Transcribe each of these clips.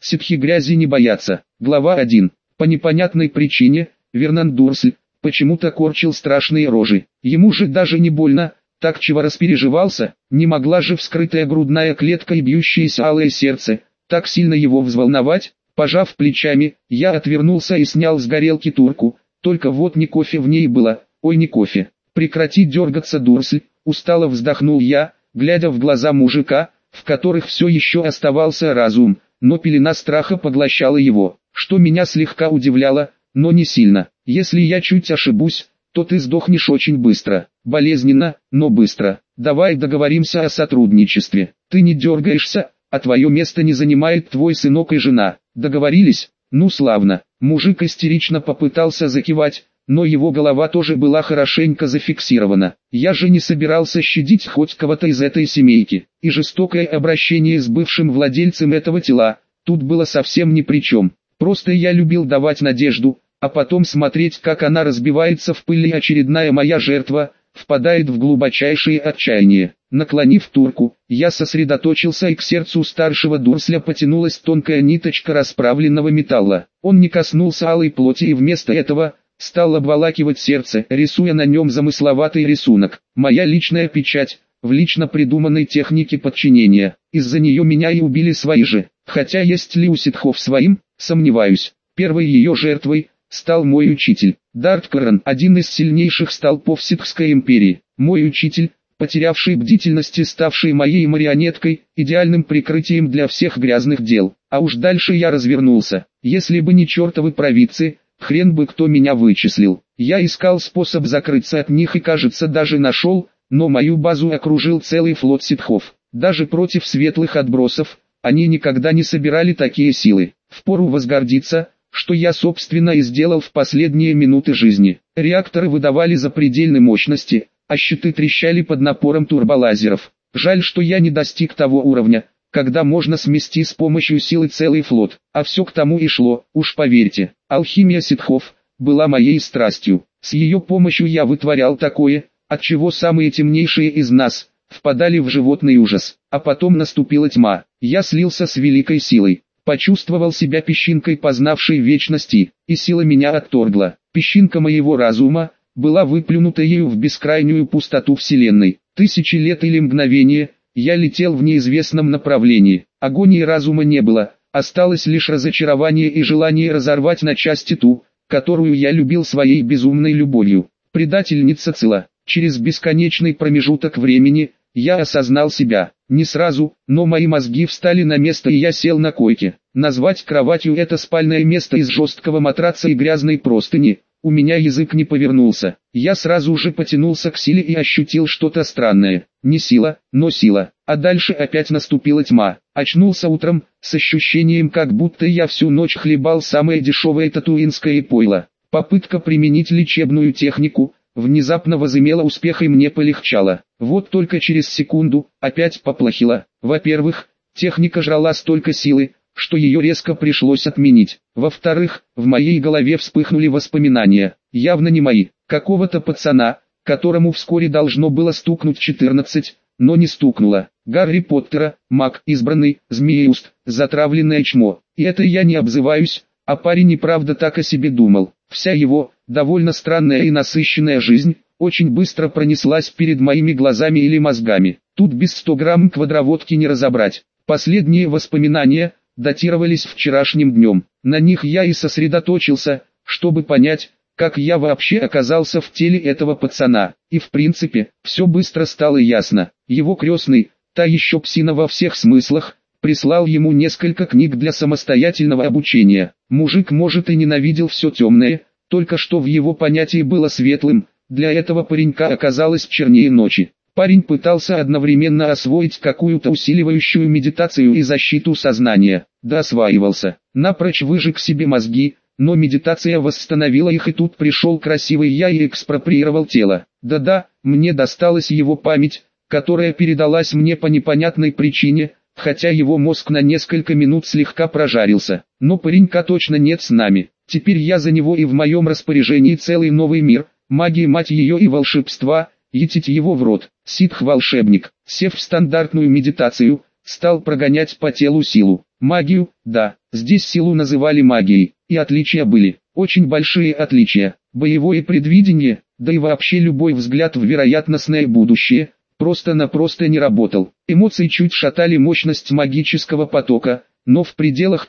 Ситхи грязи не боятся. Глава 1. По непонятной причине, Вернан Дурсль почему-то корчил страшные рожи. Ему же даже не больно, так чего распереживался, не могла же вскрытая грудная клетка и бьющееся алое сердце так сильно его взволновать. Пожав плечами, я отвернулся и снял с горелки турку, только вот не кофе в ней было, ой не кофе. Прекрати дергаться, Дурсль, устало вздохнул я, глядя в глаза мужика, в которых все еще оставался разум, но пелена страха поглощала его, что меня слегка удивляло, но не сильно. Если я чуть ошибусь, то ты сдохнешь очень быстро, болезненно, но быстро. Давай договоримся о сотрудничестве. Ты не дергаешься, а твое место не занимает твой сынок и жена. Договорились? Ну славно. Мужик истерично попытался закивать, но его голова тоже была хорошенько зафиксирована. Я же не собирался щадить хоть кого-то из этой семейки, и жестокое обращение с бывшим владельцем этого тела тут было совсем ни при чем. Просто я любил давать надежду, а потом смотреть, как она разбивается в пыль, и очередная моя жертва впадает в глубочайшее отчаяние. Наклонив турку, я сосредоточился, и к сердцу старшего Дурсля потянулась тонкая ниточка расправленного металла. Он не коснулся алой плоти и вместо этого стал обволакивать сердце, рисуя на нем замысловатый рисунок. Моя личная печать, в лично придуманной технике подчинения. Из-за нее меня и убили свои же. Хотя есть ли у ситхов своим, сомневаюсь. Первой ее жертвой стал мой учитель, Дарт Каран, один из сильнейших столпов Ситхской империи. Мой учитель, потерявший бдительность и ставший моей марионеткой, идеальным прикрытием для всех грязных дел. А уж дальше я развернулся. Если бы не чертовы провидцы, хрен бы кто меня вычислил. Я искал способ закрыться от них и, кажется, даже нашел, но мою базу окружил целый флот ситхов. Даже против светлых отбросов они никогда не собирали такие силы. Впору возгордиться, что я собственно и сделал в последние минуты жизни. Реакторы выдавали запредельной мощности, а щиты трещали под напором турболазеров. Жаль, что я не достиг того уровня, когда можно смести с помощью силы целый флот. А все к тому и шло, уж поверьте. Алхимия ситхов была моей страстью. С ее помощью я вытворял такое, от чего самые темнейшие из нас впадали в животный ужас. А потом наступила тьма. Я слился с великой силой. Почувствовал себя песчинкой, познавшей вечности, и сила меня отторгла. Песчинка моего разума была выплюнута ею в бескрайнюю пустоту Вселенной. Тысячи лет или мгновение, я летел в неизвестном направлении. Агонии разума не было, осталось лишь разочарование и желание разорвать на части ту, которую я любил своей безумной любовью. Предательница цела. Через бесконечный промежуток времени я осознал себя. Не сразу, но мои мозги встали на место, и я сел на койке. Назвать кроватью это спальное место из жесткого матраца и грязной простыни, у меня язык не повернулся. Я сразу же потянулся к силе и ощутил что-то странное. Не сила, но сила. А дальше опять наступила тьма. Очнулся утром, с ощущением, как будто я всю ночь хлебал самое дешевое татуинское пойло. Попытка применить лечебную технику внезапно возымела успех, и мне полегчало. Вот только через секунду опять поплохело. Во-первых, техника жрала столько силы, что ее резко пришлось отменить. Во-вторых, в моей голове вспыхнули воспоминания, явно не мои, какого-то пацана, которому вскоре должно было стукнуть 14, но не стукнуло. Гарри Поттера, маг, избранный, змееуст, затравленное чмо. И это я не обзываюсь, а парень и правда так о себе думал. Вся его, довольно странная и насыщенная жизнь, очень быстро пронеслась перед моими глазами или мозгами. Тут без 100 грамм квадроводки не разобрать. Последние воспоминания датировались вчерашним днем. На них я и сосредоточился, чтобы понять, как я вообще оказался в теле этого пацана. И в принципе, все быстро стало ясно. Его крестный, та еще псина во всех смыслах, прислал ему несколько книг для самостоятельного обучения. Мужик, может, и ненавидел все темное, только что в его понятии было светлым, для этого паренька оказалось чернее ночи. Парень пытался одновременно освоить какую-то усиливающую медитацию и защиту сознания. Да осваивался, напрочь выжег себе мозги, но медитация восстановила их, и тут пришел красивый я и экспроприировал тело. Да-да, мне досталась его память, которая передалась мне по непонятной причине, хотя его мозг на несколько минут слегка прожарился. Но паренька точно нет с нами. Теперь я за него, и в моем распоряжении целый новый мир, магии, мать ее, и волшебства, етить его в рот. Ситх-волшебник, сев в стандартную медитацию, стал прогонять по телу силу. Магию, да, здесь силу называли магией, и отличия были, очень большие отличия. Боевое предвидение, да и вообще любой взгляд в вероятностное будущее, просто-напросто не работал. Эмоции чуть шатали мощность магического потока, но в пределах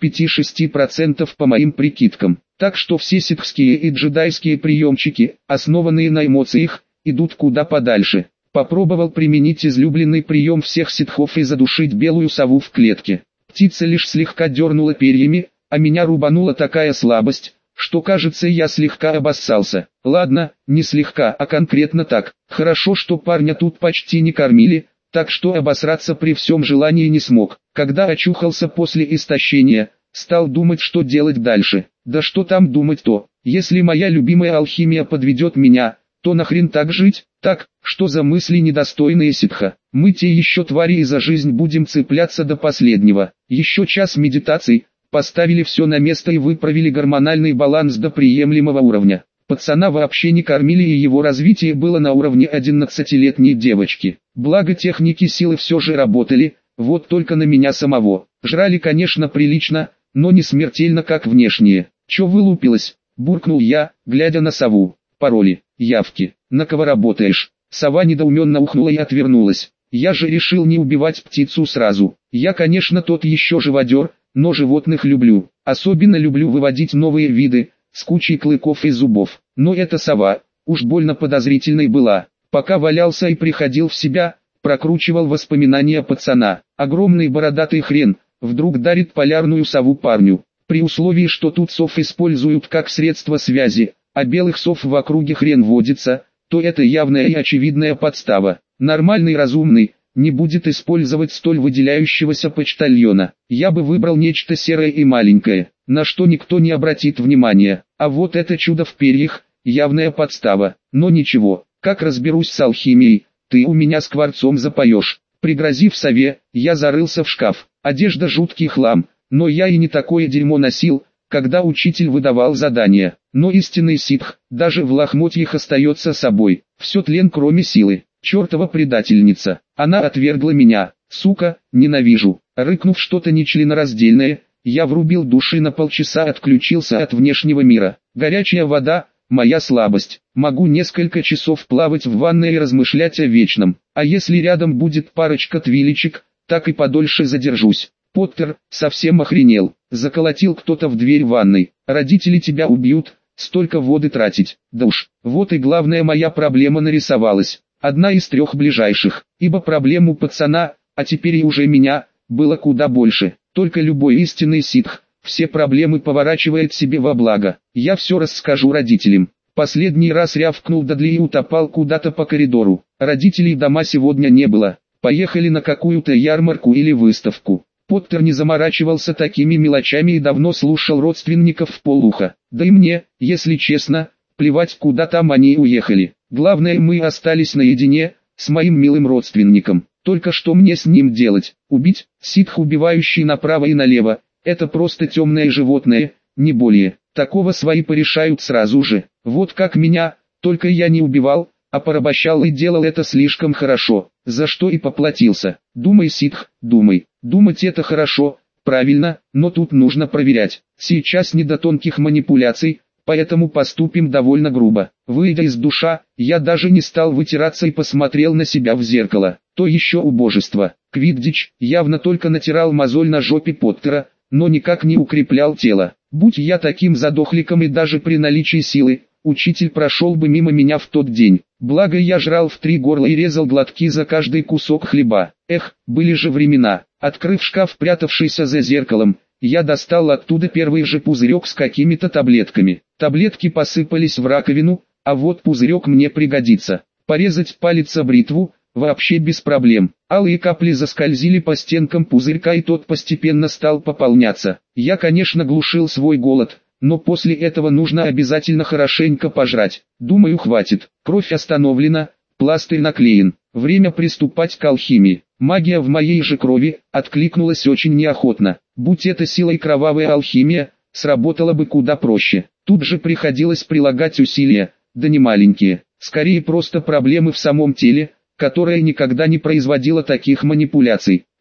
5-6% по моим прикидкам. Так что все ситхские и джедайские приемчики, основанные на эмоциях, идут куда подальше. Попробовал применить излюбленный прием всех ситхов и задушить белую сову в клетке. Птица лишь слегка дернула перьями, а меня рубанула такая слабость, что кажется я слегка обоссался. Ладно, не слегка, а конкретно так. Хорошо, что парня тут почти не кормили, так что обосраться при всем желании не смог. Когда очухался после истощения, стал думать, что делать дальше. Да что там думать-то, если моя любимая алхимия подведет меня, то нахрен так жить? Так, что за мысли недостойные ситха? Мы те еще твари и за жизнь будем цепляться до последнего. Еще час медитаций, поставили все на место и выправили гормональный баланс до приемлемого уровня. Пацана вообще не кормили и его развитие было на уровне 11-летней девочки. Благо техники силы все же работали, вот только на меня самого. Жрали, конечно, прилично, но не смертельно как внешние. Че вылупилась? Буркнул я, глядя на сову. Пароли, явки, на кого работаешь? Сова недоуменно ухнула и отвернулась. Я же решил не убивать птицу сразу. Я, конечно, тот еще живодер, но животных люблю. Особенно люблю выводить новые виды, с кучей клыков и зубов. Но эта сова, уж больно подозрительной была. Пока валялся и приходил в себя, прокручивал воспоминания пацана. Огромный бородатый хрен, вдруг дарит полярную сову парню. При условии, что тут сов используют как средство связи, а белых сов в округе хрен водится, то это явная и очевидная подстава. Нормальный разумный не будет использовать столь выделяющегося почтальона. Я бы выбрал нечто серое и маленькое, на что никто не обратит внимания. А вот это чудо в перьях, явная подстава. Но ничего, как разберусь с алхимией, ты у меня скворцом запоешь. Пригрозив сове, я зарылся в шкаф. Одежда жуткий хлам, но я и не такое дерьмо носил, когда учитель выдавал задания. Но истинный ситх, даже в лохмотьях остается собой. Все тлен кроме силы. Чертова предательница. Она отвергла меня. Сука, ненавижу. Рыкнув что-то нечленораздельное, я врубил душ и на полчаса отключился от внешнего мира. Горячая вода – моя слабость. Могу несколько часов плавать в ванной и размышлять о вечном. А если рядом будет парочка твиличек, так и подольше задержусь. Поттер, совсем охренел. Заколотил кто-то в дверь ванной. Родители тебя убьют, столько воды тратить. Да уж, вот и главная моя проблема нарисовалась. Одна из 3 ближайших, ибо проблем у пацана, а теперь и уже меня, было куда больше. Только любой истинный ситх, все проблемы поворачивает себе во благо. Я все расскажу родителям. Последний раз рявкнул Дадли и утопал куда-то по коридору. Родителей дома сегодня не было. Поехали на какую-то ярмарку или выставку. Поттер не заморачивался такими мелочами и давно слушал родственников вполуха. Да и мне, если честно, плевать, куда там они уехали. Главное, мы остались наедине, с моим милым родственником. Только что мне с ним делать? Убить? Ситх, убивающий направо и налево, это просто темное животное, не более. Такого свои порешают сразу же. Вот как меня, только я не убивал, а порабощал и делал это слишком хорошо, за что и поплатился. Думай, ситх, думай. Думать это хорошо, правильно, но тут нужно проверять. Сейчас не до тонких манипуляций, поэтому поступим довольно грубо. Выйдя из душа, я даже не стал вытираться и посмотрел на себя в зеркало. То еще убожество. Квиддич явно только натирал мозоль на жопе Поттера, но никак не укреплял тело. Будь я таким задохликом и даже при наличии силы, учитель прошел бы мимо меня в тот день. Благо я жрал в 3 горла и резал глотки за каждый кусок хлеба. Эх, были же времена. Открыв шкаф, прятавшийся за зеркалом, я достал оттуда первый же пузырек с какими-то таблетками. Таблетки посыпались в раковину, а вот пузырек мне пригодится. Порезать палец о бритву – вообще без проблем. Алые капли заскользили по стенкам пузырька и тот постепенно стал пополняться. Я, конечно, глушил свой голод, но после этого нужно обязательно хорошенько пожрать. Думаю, хватит. Кровь остановлена, пластырь наклеен. Время приступать к алхимии. Магия в моей же крови откликнулась очень неохотно. Будь это силой кровавая алхимия, сработала бы куда проще. Тут же приходилось прилагать усилия, да не маленькие. Скорее просто проблемы в самом теле, которое никогда не производило таких манипуляций.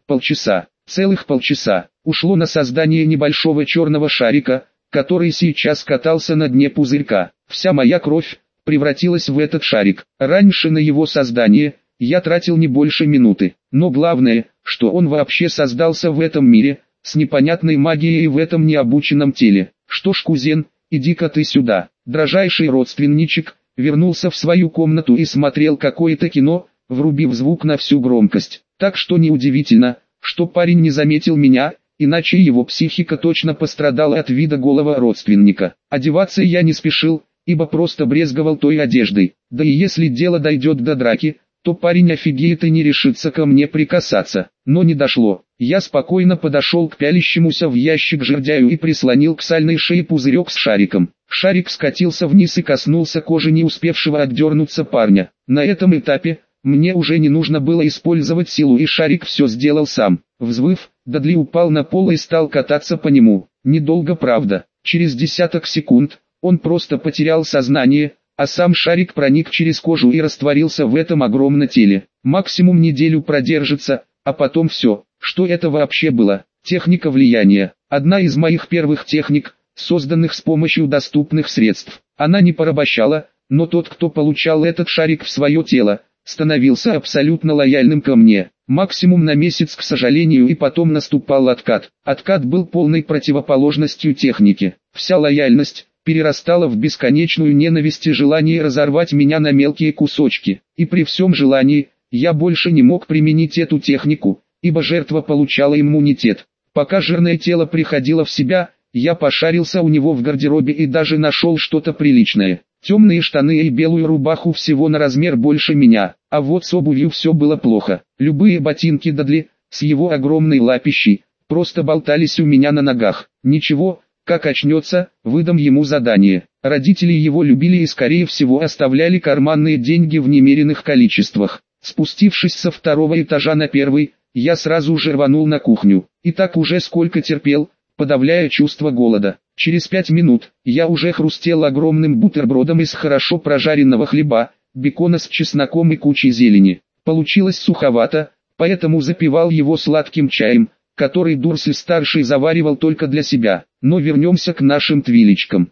Полчаса, целых полчаса, ушло на создание небольшого черного шарика, который сейчас катался на дне пузырька. Вся моя кровь превратилась в этот шарик. Раньше на его создание я тратил не больше минуты. Но главное, что он вообще создался в этом мире, с непонятной магией в этом необученном теле. Что ж, кузен, иди-ка ты сюда. Дрожайший родственничек вернулся в свою комнату и смотрел какое-то кино, врубив звук на всю громкость. Так что неудивительно, что парень не заметил меня, иначе его психика точно пострадала от вида голого родственника. Одеваться я не спешил, ибо просто брезговал той одеждой. Да и если дело дойдет до драки, то парень офигеет и не решится ко мне прикасаться. Но не дошло. Я спокойно подошел к пялящемуся в ящик жердяю и прислонил к сальной шее пузырек с шариком. Шарик скатился вниз и коснулся кожи не успевшего отдернуться парня. На этом этапе мне уже не нужно было использовать силу, и шарик все сделал сам. Взвыв, Дадли упал на пол и стал кататься по нему. Недолго, правда. Через десяток секунд он просто потерял сознание, а сам шарик проник через кожу и растворился в этом огромном теле. Максимум неделю продержится, а потом все. Что это вообще было? Техника влияния. Одна из моих первых техник, созданных с помощью доступных средств. Она не порабощала, но тот, кто получал этот шарик в свое тело, становился абсолютно лояльным ко мне. Максимум на месяц, к сожалению, и потом наступал откат. Откат был полной противоположностью техники. Вся лояльность перерастала в бесконечную ненависть и желание разорвать меня на мелкие кусочки. И при всем желании, я больше не мог применить эту технику, ибо жертва получала иммунитет. Пока жирное тело приходило в себя, я пошарился у него в гардеробе и даже нашел что-то приличное. Темные штаны и белую рубаху всего на размер больше меня, а вот с обувью все было плохо. Любые ботинки Дадли, с его огромной лапищей, просто болтались у меня на ногах. Ничего, как очнется, выдам ему задание. Родители его любили и скорее всего оставляли карманные деньги в немеренных количествах. Спустившись со второго этажа на первый, я сразу же рванул на кухню. И так уже сколько терпел, подавляя чувство голода. Через 5 минут я уже хрустел огромным бутербродом из хорошо прожаренного хлеба, бекона с чесноком и кучей зелени. Получилось суховато, поэтому запивал его сладким чаем, который Дурсль-старший заваривал только для себя. Но вернемся к нашим твилечкам.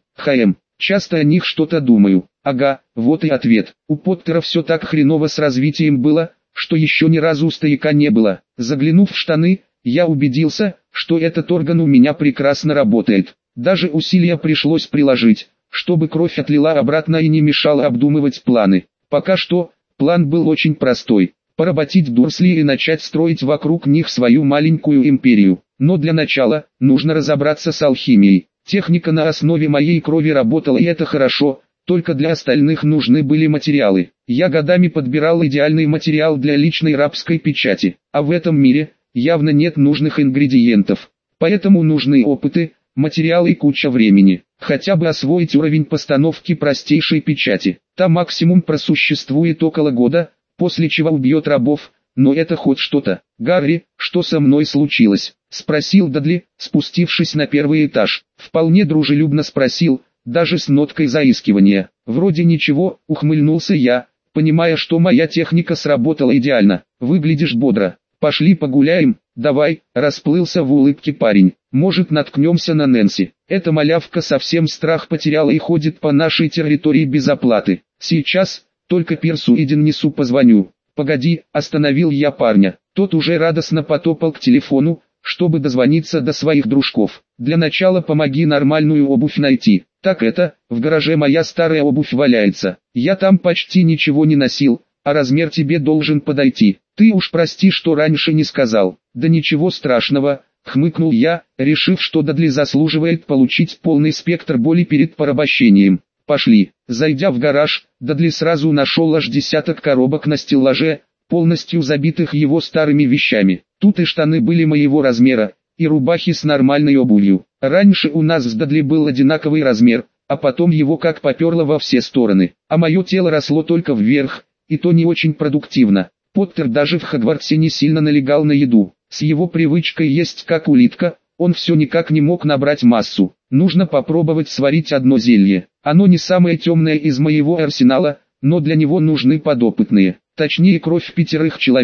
Часто о них что-то думаю. Ага, вот и ответ. У Поттера все так хреново с развитием было, что еще ни разу стояка не было. Заглянув в штаны, я убедился, что этот орган у меня прекрасно работает. Даже усилия пришлось приложить, чтобы кровь отлила обратно и не мешала обдумывать планы. Пока что, план был очень простой. Поработить Дурсли и начать строить вокруг них свою маленькую империю. Но для начала, нужно разобраться с алхимией. Техника на основе моей крови работала, и это хорошо, только для остальных нужны были материалы. Я годами подбирал идеальный материал для личной рабской печати, а в этом мире явно нет нужных ингредиентов. Поэтому нужны опыты, материалы и куча времени. Хотя бы освоить уровень постановки простейшей печати. Та максимум просуществует около года, после чего убьет рабов, но это хоть что-то. «Гарри, что со мной случилось?» — спросил Дадли, спустившись на первый этаж. Вполне дружелюбно спросил, даже с ноткой заискивания. «Вроде ничего», — ухмыльнулся я, понимая, что моя техника сработала идеально. «Выглядишь бодро. Пошли погуляем, давай», — расплылся в улыбке парень. «Может, наткнемся на Нэнси. Эта малявка совсем страх потеряла и ходит по нашей территории без оплаты. Сейчас, только Пирсу и Деннису позвоню». «Погоди», — остановил я парня. Тот уже радостно потопал к телефону, чтобы дозвониться до своих дружков. «Для начала помоги нормальную обувь найти». «Так это, в гараже моя старая обувь валяется. Я там почти ничего не носил, а размер тебе должен подойти. Ты уж прости, что раньше не сказал». «Да ничего страшного», — хмыкнул я, решив, что Дадли заслуживает получить полный спектр боли перед порабощением. «Пошли». Зайдя в гараж, Дадли сразу нашел аж десяток коробок на стеллаже, полностью забитых его старыми вещами. Тут и штаны были моего размера, и рубахи с нормальной обувью. Раньше у нас с Дадли был одинаковый размер, а потом его как поперло во все стороны. А мое тело росло только вверх, и то не очень продуктивно. Поттер даже в Хогвартсе не сильно налегал на еду. С его привычкой есть как улитка, он все никак не мог набрать массу. Нужно попробовать сварить одно зелье. Оно не самое темное из моего арсенала, но для него нужны подопытные. Точнее, кровь 5 человек,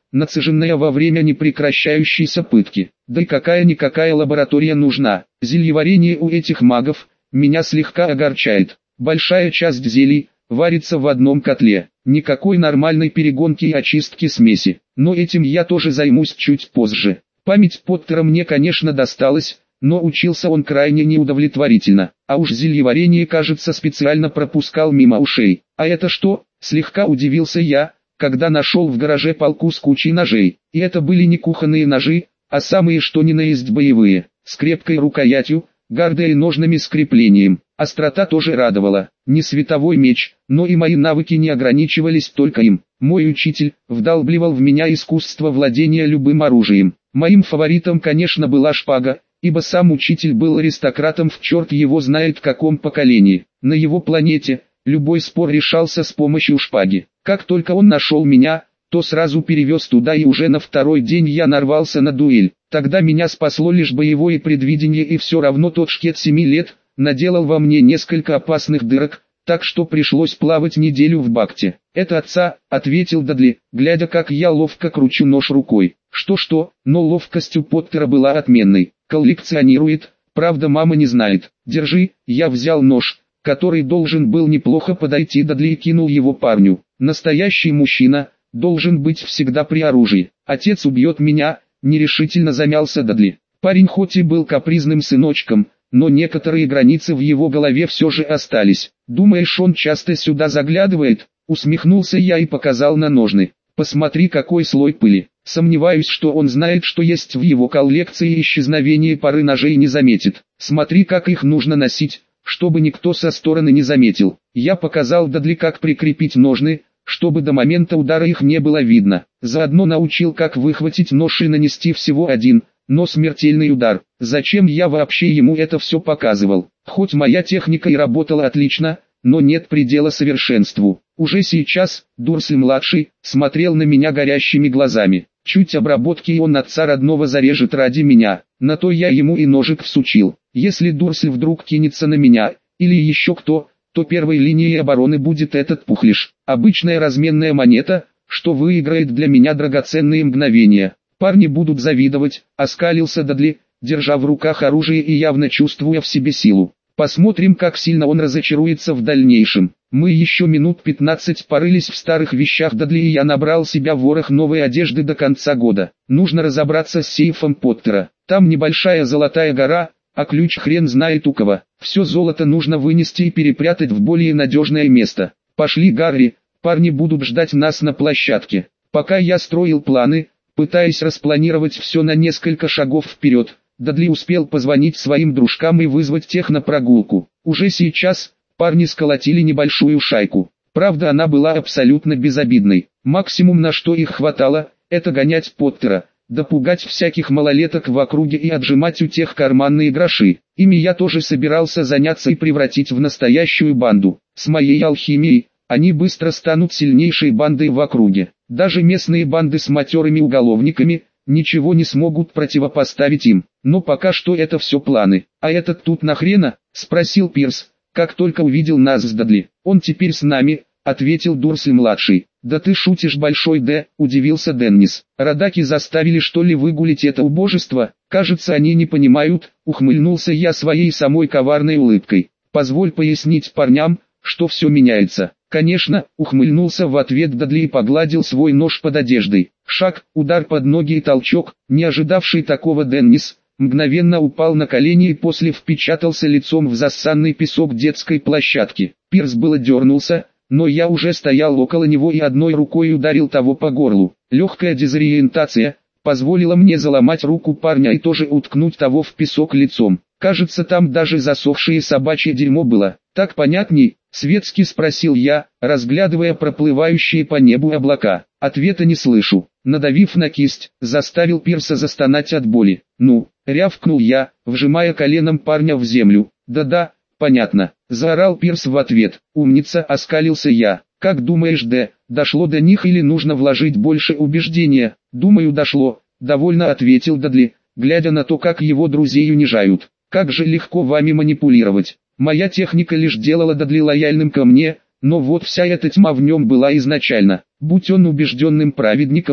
нацеженная во время непрекращающейся пытки. Да и какая-никакая лаборатория нужна. Зельеварение у этих магов меня слегка огорчает. Большая часть зелий варится в одном котле. Никакой нормальной перегонки и очистки смеси. Но этим я тоже займусь чуть позже. Память Поттера мне, конечно, досталась, но учился он крайне неудовлетворительно. А уж зельеварение, кажется, специально пропускал мимо ушей. А это что? Слегка удивился я, когда нашел в гараже полку с кучей ножей. И это были не кухонные ножи, а самые что ни на есть боевые, с крепкой рукоятью, гардой и ножными с креплением. Острота тоже радовала. Не световой меч, но и мои навыки не ограничивались только им. Мой учитель вдалбливал в меня искусство владения любым оружием. Моим фаворитом, конечно, была шпага, ибо сам учитель был аристократом в черт его знает каком поколении. На его планете любой спор решался с помощью шпаги. Как только он нашел меня, то сразу перевез туда, и уже на второй день я нарвался на дуэль. Тогда меня спасло лишь боевое предвидение, и все равно тот шкет 7 лет наделал во мне несколько опасных дырок, так что пришлось плавать неделю в бакте. «Это отца», — ответил Дадли, глядя, как я ловко кручу нож рукой. Что-что, но ловкость у Поттера была отменной. Коллекционирует, правда мама не знает. «Держи», я взял нож, который должен был неплохо подойти Дадли, и кинул его парню. Настоящий мужчина должен быть всегда при оружии. «Отец убьет меня», — нерешительно замялся Дадли. Парень хоть и был капризным сыночком, но некоторые границы в его голове все же остались. «Думаешь, он часто сюда заглядывает?» Усмехнулся я и показал на ножны. «Посмотри, какой слой пыли. Сомневаюсь, что он знает, что есть в его коллекции, и исчезновение пары ножей не заметит. Смотри, как их нужно носить, чтобы никто со стороны не заметил». Я показал Дадли, как прикрепить ножны, чтобы до момента удара их не было видно. Заодно научил, как выхватить нож и нанести всего один, но смертельный удар. Зачем я вообще ему это все показывал? Хоть моя техника и работала отлично, но нет предела совершенству. Уже сейчас Дурсль-младший смотрел на меня горящими глазами. Чуть обработки, и он отца родного зарежет ради меня. На то я ему и ножик всучил. Если Дурсль вдруг кинется на меня, или еще кто, то первой линией обороны будет этот пухлиш. Обычная разменная монета, что выиграет для меня драгоценные мгновения. Парни будут завидовать, оскалился Дадли, держа в руках оружие и явно чувствуя в себе силу. Посмотрим, как сильно он разочаруется в дальнейшем. Мы еще минут 15 порылись в старых вещах Дадли, и я набрал себя ворох новой одежды до конца года. Нужно разобраться с сейфом Поттера. Там небольшая золотая гора, а ключ хрен знает у кого. Все золото нужно вынести и перепрятать в более надежное место. Пошли, Гарри, парни будут ждать нас на площадке. Пока я строил планы, пытаясь распланировать все на несколько шагов вперед, Дадли успел позвонить своим дружкам и вызвать тех на прогулку. Уже сейчас парни сколотили небольшую шайку. Правда, она была абсолютно безобидной. Максимум, на что их хватало, это гонять Поттера, допугать всяких малолеток в округе и отжимать у тех карманные гроши. Ими я тоже собирался заняться и превратить в настоящую банду. С моей алхимией они быстро станут сильнейшей бандой в округе. Даже местные банды с матерыми уголовниками ничего не смогут противопоставить им. Но пока что это все планы. «А этот тут нахрена?» — спросил Пирс, как только увидел нас с Дадли. «Он теперь с нами», — ответил Дурсль-младший. «Да ты шутишь, Большой Д», — удивился Деннис. «Родаки заставили, что ли, выгулить это убожество? Кажется, они не понимают», — ухмыльнулся я своей самой коварной улыбкой. «Позволь пояснить парням, что все меняется». «Конечно», — ухмыльнулся в ответ Дадли и погладил свой нож под одеждой. Шаг, удар под ноги и толчок. Не ожидавший такого Деннис мгновенно упал на колени и после впечатался лицом в зассанный песок детской площадки. Пирс было дернулся, но я уже стоял около него и одной рукой ударил того по горлу. Легкая дезориентация позволила мне заломать руку парня и тоже уткнуть того в песок лицом. Кажется, там даже засохшее собачье дерьмо было. «Так понятней?» — светски спросил я, разглядывая проплывающие по небу облака. Ответа не слышу. Надавив на кисть, заставил Пирса застонать от боли. «Ну», — рявкнул я, вжимая коленом парня в землю. «Да-да, понятно», — заорал Пирс в ответ. «Умница», — оскалился я. «Как думаешь, Д, дошло до них или нужно вложить больше убеждения?» «Думаю, дошло», — довольно ответил Дадли, глядя на то, как его друзей унижают. «Как же легко вами манипулировать. Моя техника лишь делала Дадли лояльным ко мне, но вот вся эта тьма в нем была изначально. Будь он убежденным праведником,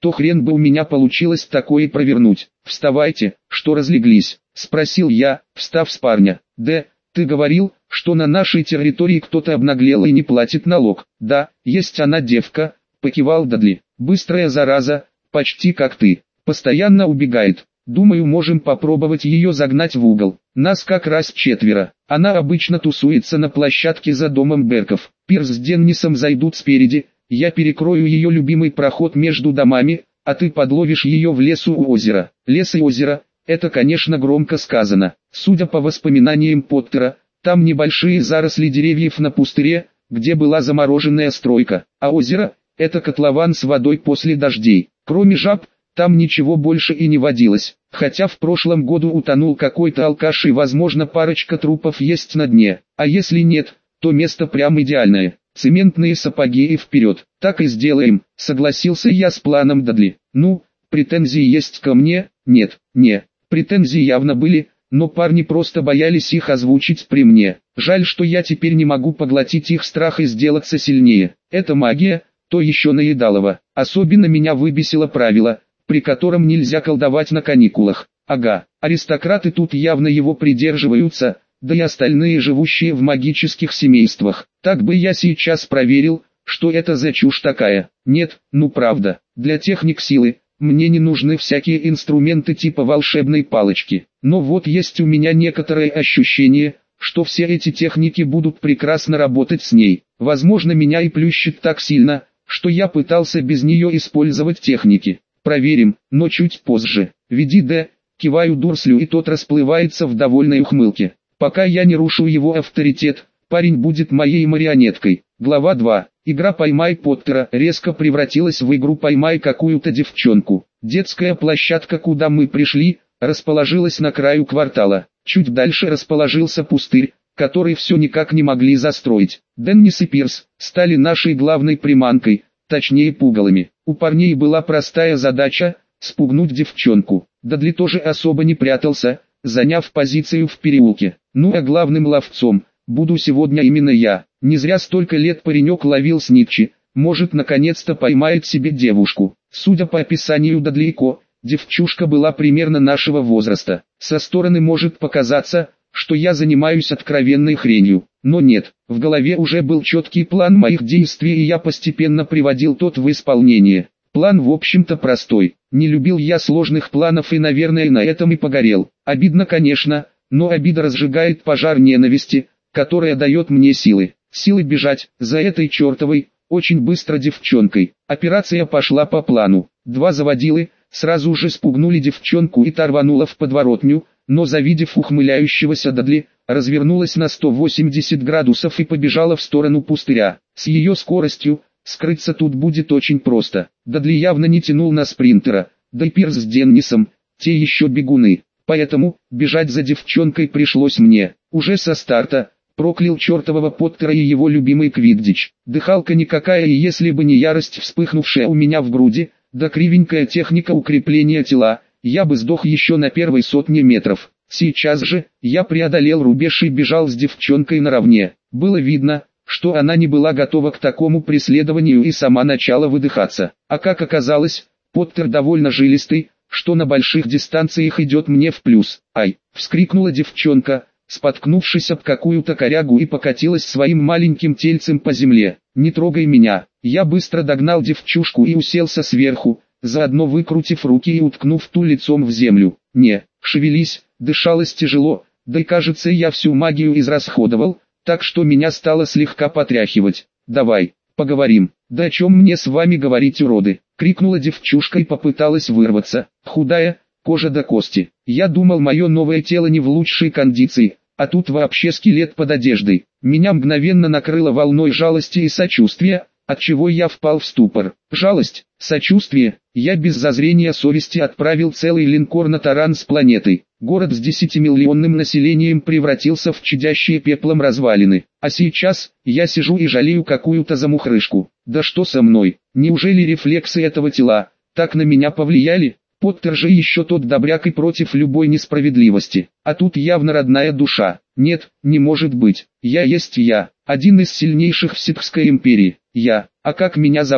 то хрен бы у меня получилось такое провернуть. «Вставайте, что разлеглись?» – спросил я, встав с парня. «Да, ты говорил, что на нашей территории кто-то обнаглел и не платит налог». «Да, есть она девка», – покивал Дадли. «Быстрая зараза, почти как ты. Постоянно убегает. Думаю, можем попробовать ее загнать в угол. Нас как раз 4. Она обычно тусуется на площадке за домом Берков. Пирс с Деннисом зайдут спереди, я перекрою ее любимый проход между домами, а ты подловишь ее в лесу у озера». Лес и озеро – это, конечно, громко сказано. Судя по воспоминаниям Поттера, там небольшие заросли деревьев на пустыре, где была замороженная стройка, а озеро – это котлован с водой после дождей. Кроме жаб, там ничего больше и не водилось, хотя в прошлом году утонул какой-то алкаш и возможно парочка трупов есть на дне, а если нет, то место прям идеальное. Цементные сапоги и вперед. «Так и сделаем», — согласился я с планом Дадли. «Ну, претензии есть ко мне?» «Нет, не. Претензии явно были, но парни просто боялись их озвучить при мне. Жаль, что я теперь не могу поглотить их страх и сделаться сильнее. Это магия, то еще наедалово. Особенно меня выбесило правило, при котором нельзя колдовать на каникулах. Ага, аристократы тут явно его придерживаются, да и остальные живущие в магических семействах. Так бы я сейчас проверил, что это за чушь такая. Нет, ну правда, для техник силы, мне не нужны всякие инструменты типа волшебной палочки. Но вот есть у меня некоторое ощущение, что все эти техники будут прекрасно работать с ней. Возможно, меня и плющит так сильно, что я пытался без нее использовать техники. Проверим, но чуть позже. «Веди, Д», киваю Дурслю, и тот расплывается в довольной ухмылке. Пока я не рушу его авторитет, парень будет моей марионеткой. Глава 2. Игра «Поймай Поттера» резко превратилась в игру «Поймай какую-то девчонку». Детская площадка, куда мы пришли, расположилась на краю квартала. Чуть дальше расположился пустырь, который все никак не могли застроить. Деннис и Пирс стали нашей главной приманкой, точнее пугалами. У парней была простая задача – спугнуть девчонку. Дадли тоже особо не прятался, заняв позицию в переулке. Ну а главным ловцом буду сегодня именно я. Не зря столько лет паренек ловил снитчи, может наконец-то поймает себе девушку. Судя по описанию Дадли и Ко, девчушка была примерно нашего возраста. Со стороны может показаться, что я занимаюсь откровенной хренью. Но нет, в голове уже был четкий план моих действий, и я постепенно приводил тот в исполнение. План в общем-то простой. Не любил я сложных планов и, наверное, на этом и погорел. Обидно, конечно, но обида разжигает пожар ненависти, которая дает мне силы. Силы бежать за этой чертовой, очень быстро девчонкой. Операция пошла по плану. 2 заводилы сразу же спугнули девчонку, и та рванула в подворотню, но завидев ухмыляющегося Дадли, развернулась на 180 градусов и побежала в сторону пустыря. С ее скоростью скрыться тут будет очень просто. Дадли явно не тянул на спринтера, да и Пирс с Деннисом, те еще бегуны. Поэтому бежать за девчонкой пришлось мне. Уже со старта проклял чертового Поттера и его любимый квиддич. Дыхалка никакая, и если бы не ярость, вспыхнувшая у меня в груди, да кривенькая техника укрепления тела, я бы сдох еще на первой 100 метров. Сейчас же я преодолел рубеж и бежал с девчонкой наравне. Было видно, что она не была готова к такому преследованию и сама начала выдыхаться. А как оказалось, Поттер довольно жилистый, что на больших дистанциях идет мне в плюс. «Ай!» — вскрикнула девчонка, споткнувшись об какую-то корягу, и покатилась своим маленьким тельцем по земле. «Не трогай меня!» Я быстро догнал девчушку и уселся сверху, заодно выкрутив руки и уткнув ту лицом в землю. «Не, шевелись!» Дышалось тяжело, да и кажется, я всю магию израсходовал, так что меня стало слегка потряхивать. «Давай, поговорим». «Да о чем мне с вами говорить, уроды?» — крикнула девчушка и попыталась вырваться. Худая, кожа до кости. Я думал, мое новое тело не в лучшей кондиции, а тут вообще скелет под одеждой. Меня мгновенно накрыло волной жалости и сочувствия, отчего я впал в ступор. Жалость, сочувствие. Я без зазрения совести отправил целый линкор на таран с планетой. Город с 10-миллионным населением превратился в чадящие пеплом развалины. А сейчас я сижу и жалею какую-то замухрышку. Да что со мной? Неужели рефлексы этого тела так на меня повлияли? Поттер же еще тот добряк и против любой несправедливости. А тут явно родная душа. Нет, не может быть. Я есть я. Один из сильнейших в Ситхской империи. Я. А как меня зовут?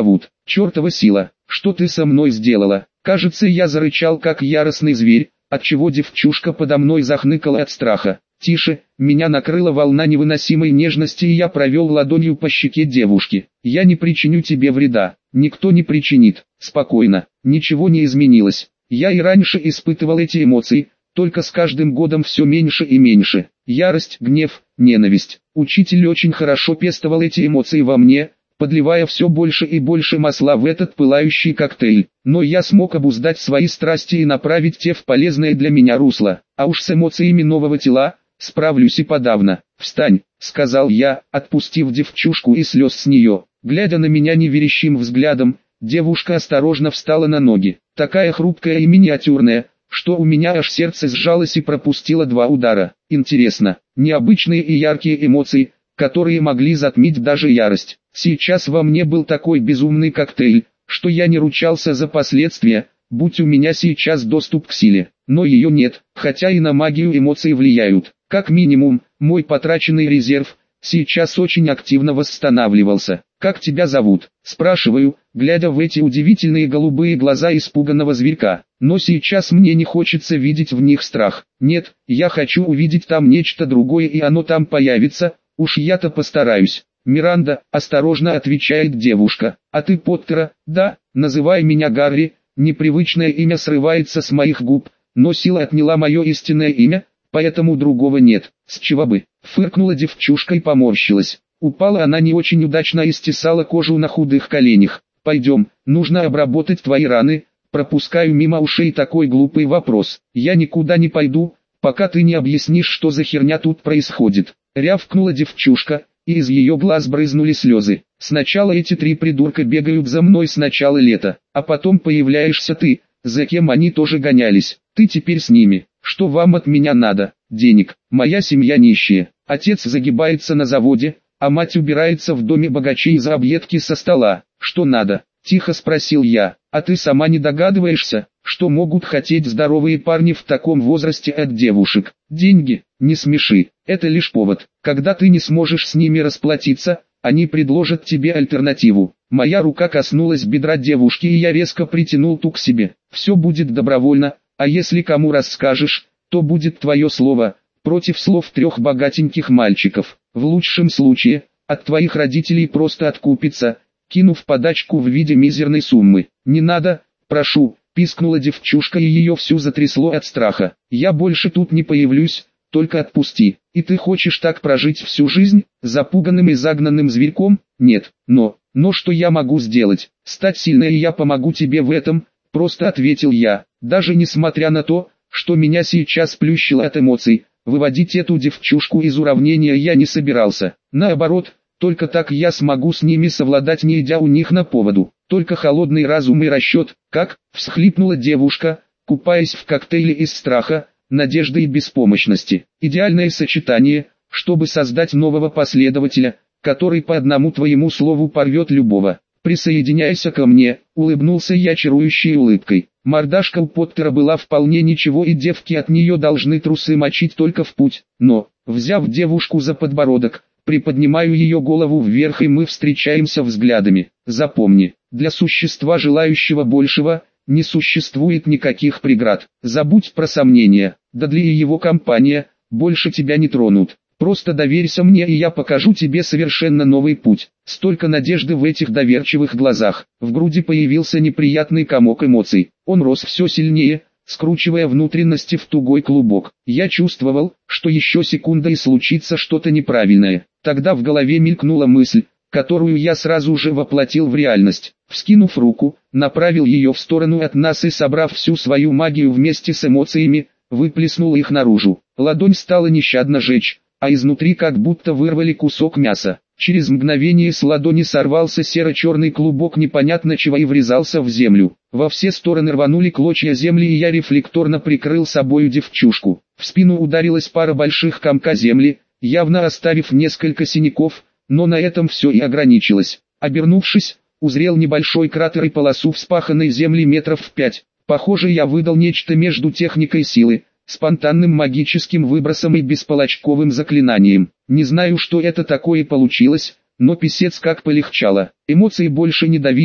Чертова сила, что ты со мной сделала? Кажется, я зарычал как яростный зверь, отчего девчушка подо мной захныкала от страха. Тише, меня накрыла волна невыносимой нежности и я провел ладонью по щеке девушки. Я не причиню тебе вреда, никто не причинит. Спокойно, ничего не изменилось. Я и раньше испытывал эти эмоции, только с каждым годом все меньше и меньше. Ярость, гнев, ненависть. Учитель очень хорошо пестовал эти эмоции во мне, подливая все больше и больше масла в этот пылающий коктейль. Но я смог обуздать свои страсти и направить те в полезное для меня русло. А уж с эмоциями нового тела справлюсь и подавно. «Встань», — сказал я, отпустив девчушку и слез с нее. Глядя на меня неверящим взглядом, девушка осторожно встала на ноги. Такая хрупкая и миниатюрная, что у меня аж сердце сжалось и пропустило 2 удара. Интересно, необычные и яркие эмоции, которые могли затмить даже ярость. Сейчас во мне был такой безумный коктейль, что я не ручался за последствия, будь у меня сейчас доступ к силе. Но ее нет, хотя и на магию эмоции влияют. Как минимум, мой потраченный резерв сейчас очень активно восстанавливался. «Как тебя зовут?» – спрашиваю, глядя в эти удивительные голубые глаза испуганного зверька. Но сейчас мне не хочется видеть в них страх. Нет, я хочу увидеть там нечто другое и оно там появится, уж я-то постараюсь. «Миранда», – осторожно отвечает девушка. «А ты Поттера?» «Да, называй меня Гарри». Непривычное имя срывается с моих губ, но сила отняла мое истинное имя, поэтому другого нет. «С чего бы?» – фыркнула девчушка и поморщилась. Упала она не очень удачно и стесала кожу на худых коленях. «Пойдем, нужно обработать твои раны». Пропускаю мимо ушей такой глупый вопрос. «Я никуда не пойду, пока ты не объяснишь, что за херня тут происходит». Рявкнула девчушка, и из ее глаз брызнули слезы. «Сначала эти 3 придурка бегают за мной с начала лета, а потом появляешься ты, за кем они тоже гонялись. Ты теперь с ними. Что вам от меня надо? Денег. Моя семья нищая. Отец загибается на заводе, а мать убирается в доме богачей за объедки со стола. Что надо?» – тихо спросил я. «А ты сама не догадываешься, что могут хотеть здоровые парни в таком возрасте от девушек? Деньги? Не смеши, это лишь повод. Когда ты не сможешь с ними расплатиться, они предложат тебе альтернативу». Моя рука коснулась бедра девушки и я резко притянул ту к себе. «Все будет добровольно, а если кому расскажешь, то будет твое слово, против слов 3 богатеньких мальчиков. В лучшем случае, от твоих родителей просто откупиться, кинув подачку в виде мизерной суммы». «Не надо, прошу», – пискнула девчушка и ее всю затрясло от страха. «Я больше тут не появлюсь, только отпусти». «И ты хочешь так прожить всю жизнь, запуганным и загнанным зверьком?» «Нет, но что я могу сделать? Стать сильной, и я помогу тебе в этом», – просто ответил я. Даже несмотря на то, что меня сейчас плющило от эмоций, выводить эту девчушку из уравнения я не собирался. Наоборот, только так я смогу с ними совладать, не идя у них на поводу. Только холодный разум и расчет. «Как?» – всхлипнула девушка, купаясь в коктейле из страха, надежды и беспомощности. «Идеальное сочетание, чтобы создать нового последователя, который по одному твоему слову порвет любого. Присоединяйся ко мне», – улыбнулся я чарующей улыбкой. Мордашка у Поттера была вполне ничего и девки от нее должны трусы мочить только в путь. Но, взяв девушку за подбородок, приподнимаю ее голову вверх и мы встречаемся взглядами. «Запомни, для существа, желающего большего, не существует никаких преград. Забудь про сомнения, Дадли и его компания больше тебя не тронут. Просто доверься мне и я покажу тебе совершенно новый путь». Столько надежды в этих доверчивых глазах. В груди появился неприятный комок эмоций. Он рос все сильнее, скручивая внутренности в тугой клубок. Я чувствовал, что еще секунда и случится что-то неправильное. Тогда в голове мелькнула мысль, которую я сразу же воплотил в реальность. Вскинув руку, направил ее в сторону от нас и, собрав всю свою магию вместе с эмоциями, выплеснул их наружу. Ладонь стала нещадно жечь, а изнутри как будто вырвали кусок мяса. Через мгновение с ладони сорвался серо-черный клубок непонятно чего и врезался в землю. Во все стороны рванули клочья земли и я рефлекторно прикрыл собою девчушку. В спину ударилась пара больших комка земли, явно оставив несколько синяков, но на этом все и ограничилось. Обернувшись, узрел небольшой кратер и полосу вспаханной земли метров в 5. Похоже, я выдал нечто между техникой силы, спонтанным магическим выбросом и бесполочковым заклинанием. Не знаю, что это такое получилось, но писец как полегчало. Эмоции больше не давили,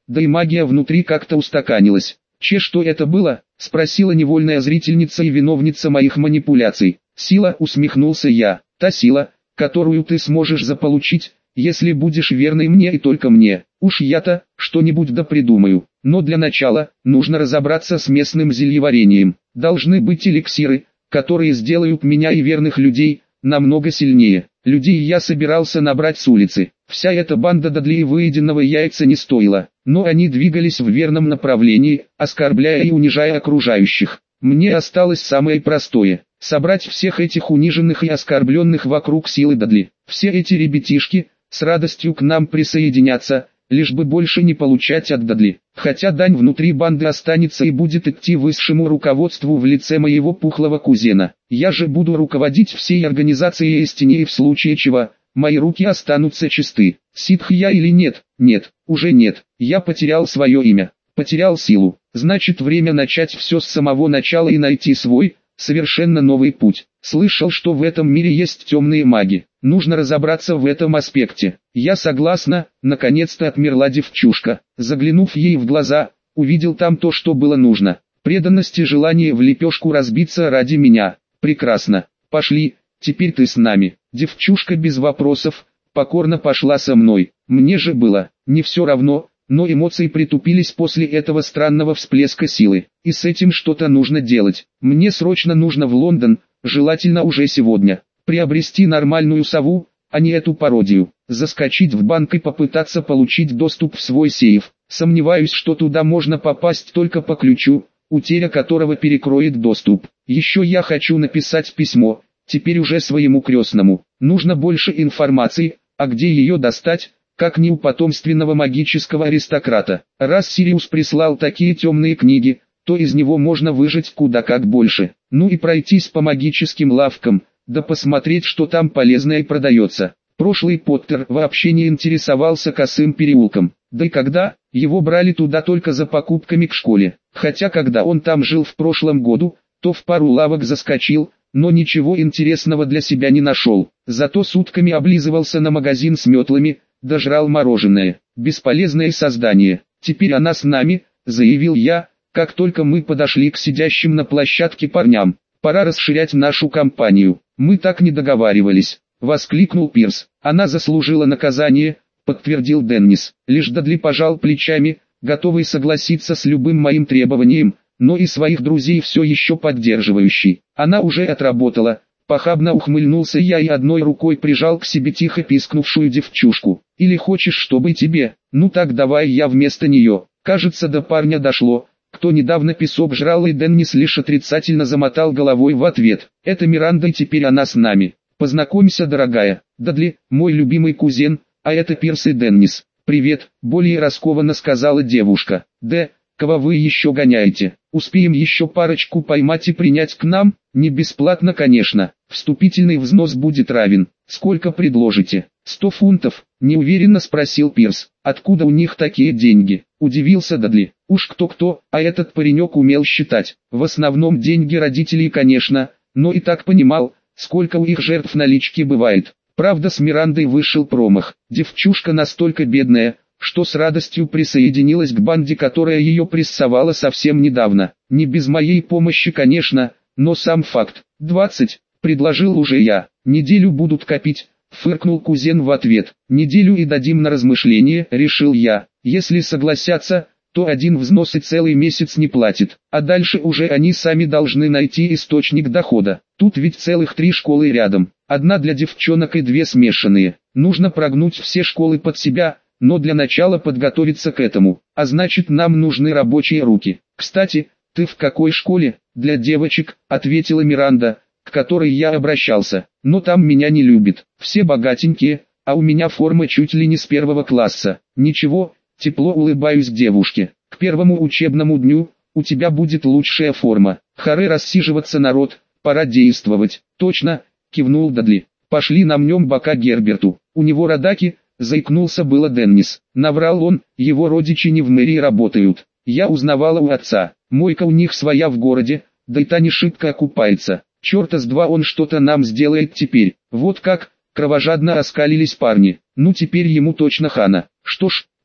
да и магия внутри как-то устаканилась. Что это было?» — спросила невольная зрительница и виновница моих манипуляций. «Сила», — усмехнулся я, — «та сила, которую ты сможешь заполучить, если будешь верной мне и только мне. Уж я-то что-нибудь да придумаю. Но для начала нужно разобраться с местным зельеварением. Должны быть эликсиры, которые сделают меня и верных людей намного сильнее. Людей я собирался набрать с улицы. Вся эта банда Дадли и выеденного яйца не стоила, но они двигались в верном направлении, оскорбляя и унижая окружающих. Мне осталось самое простое — собрать всех этих униженных и оскорбленных вокруг силы Дадли. Все эти ребятишки с радостью к нам присоединятся, лишь бы больше не получать от Дадли. Хотя дань внутри банды останется и будет идти высшему руководству в лице моего пухлого кузена. Я же буду руководить всей организацией истине, и в случае чего мои руки останутся чисты. Ситх я или нет? Нет, уже нет. Я потерял свое имя, потерял силу. Значит, время начать все с самого начала и найти свой, совершенно новый путь. Слышал, что в этом мире есть темные маги. Нужно разобраться в этом аспекте. Я согласна. Наконец-то отмерла девчушка. Заглянув ей в глаза, увидел там то, что было нужно. Преданность и желание в лепешку разбиться ради меня. Прекрасно. Пошли, теперь ты с нами. Девчушка без вопросов покорно пошла со мной. Мне же было не все равно, но эмоции притупились после этого странного всплеска силы. И с этим что-то нужно делать. Мне срочно нужно в Лондон, желательно уже сегодня. Приобрести нормальную сову, а не эту пародию. Заскочить в банк и попытаться получить доступ в свой сейф. Сомневаюсь, что туда можно попасть только по ключу, утеря которого перекроет доступ. Еще я хочу написать письмо, теперь уже своему крестному. Нужно больше информации, а где ее достать, как не у потомственного магического аристократа. Раз Сириус прислал такие темные книги, то из него можно выжать куда как больше. Ну и пройтись по магическим лавкам, да посмотреть, что там полезное продается. Прошлый Поттер вообще не интересовался Косым переулком. Да и когда, его брали туда только за покупками к школе. Хотя когда он там жил в прошлом году, то в пару лавок заскочил, но ничего интересного для себя не нашел. Зато сутками облизывался на магазин с метлами, да жрал мороженое. Бесполезное создание. Теперь она с нами, заявил я, как только мы подошли к сидящим на площадке парням. Пора расширять нашу компанию. Мы так не договаривались, воскликнул Пирс. Она заслужила наказание, подтвердил Деннис. Лишь Дадли пожал плечами, готовый согласиться с любым моим требованием, но и своих друзей все еще поддерживающий. Она уже отработала. Похабно ухмыльнулся я и одной рукой прижал к себе тихо пискнувшую девчушку. Или хочешь, чтобы тебе? Ну так давай я вместо нее. Кажется, до парня дошло, кто недавно песок жрал, и Деннис лишь отрицательно замотал головой в ответ. Это Миранда, и теперь она с нами. Познакомься, дорогая. Дадли, мой любимый кузен, а это Пирс и Деннис. Привет, более раскованно сказала девушка. Да, кого вы еще гоняете? Успеем еще парочку поймать и принять к нам? Не бесплатно, конечно. Вступительный взнос будет равен. Сколько предложите? 100 фунтов, неуверенно спросил Пирс. Откуда у них такие деньги? Удивился Дадли. Уж кто-кто, а этот паренек умел считать. В основном деньги родителей, конечно, но и так понимал, сколько у их жертв налички бывает. Правда, с Мирандой вышел промах. Девчушка настолько бедная, что с радостью присоединилась к банде, которая ее прессовала совсем недавно. Не без моей помощи, конечно, но сам факт. 20, предложил уже я. Неделю будут копить, фыркнул кузен в ответ. Неделю и дадим на размышление, решил я. Если согласятся, то один взнос и целый месяц не платит, а дальше уже они сами должны найти источник дохода. Тут ведь целых 3 школы рядом, одна для девчонок и 2 смешанные. Нужно прогнуть все школы под себя, но для начала подготовиться к этому, а значит, нам нужны рабочие руки. Кстати, ты в какой школе? Для девочек, ответила Миранда, к которой я обращался, но там меня не любят, все богатенькие, а у меня форма чуть ли не с 1 класса. Ничего, тепло улыбаюсь девушке. К первому учебному дню у тебя будет лучшая форма. Харе рассиживаться, народ, пора действовать. Точно, кивнул Дадли. Пошли намнем бока Герберту. У него родаки, заикнулся было Деннис. Наврал он, его родичи не в мэрии работают. Я узнавала у отца. Мойка у них своя в городе, да и та не шибко окупается. Черта с два он что-то нам сделает теперь. Вот как, кровожадно оскалились парни. Ну теперь ему точно хана. Что ж,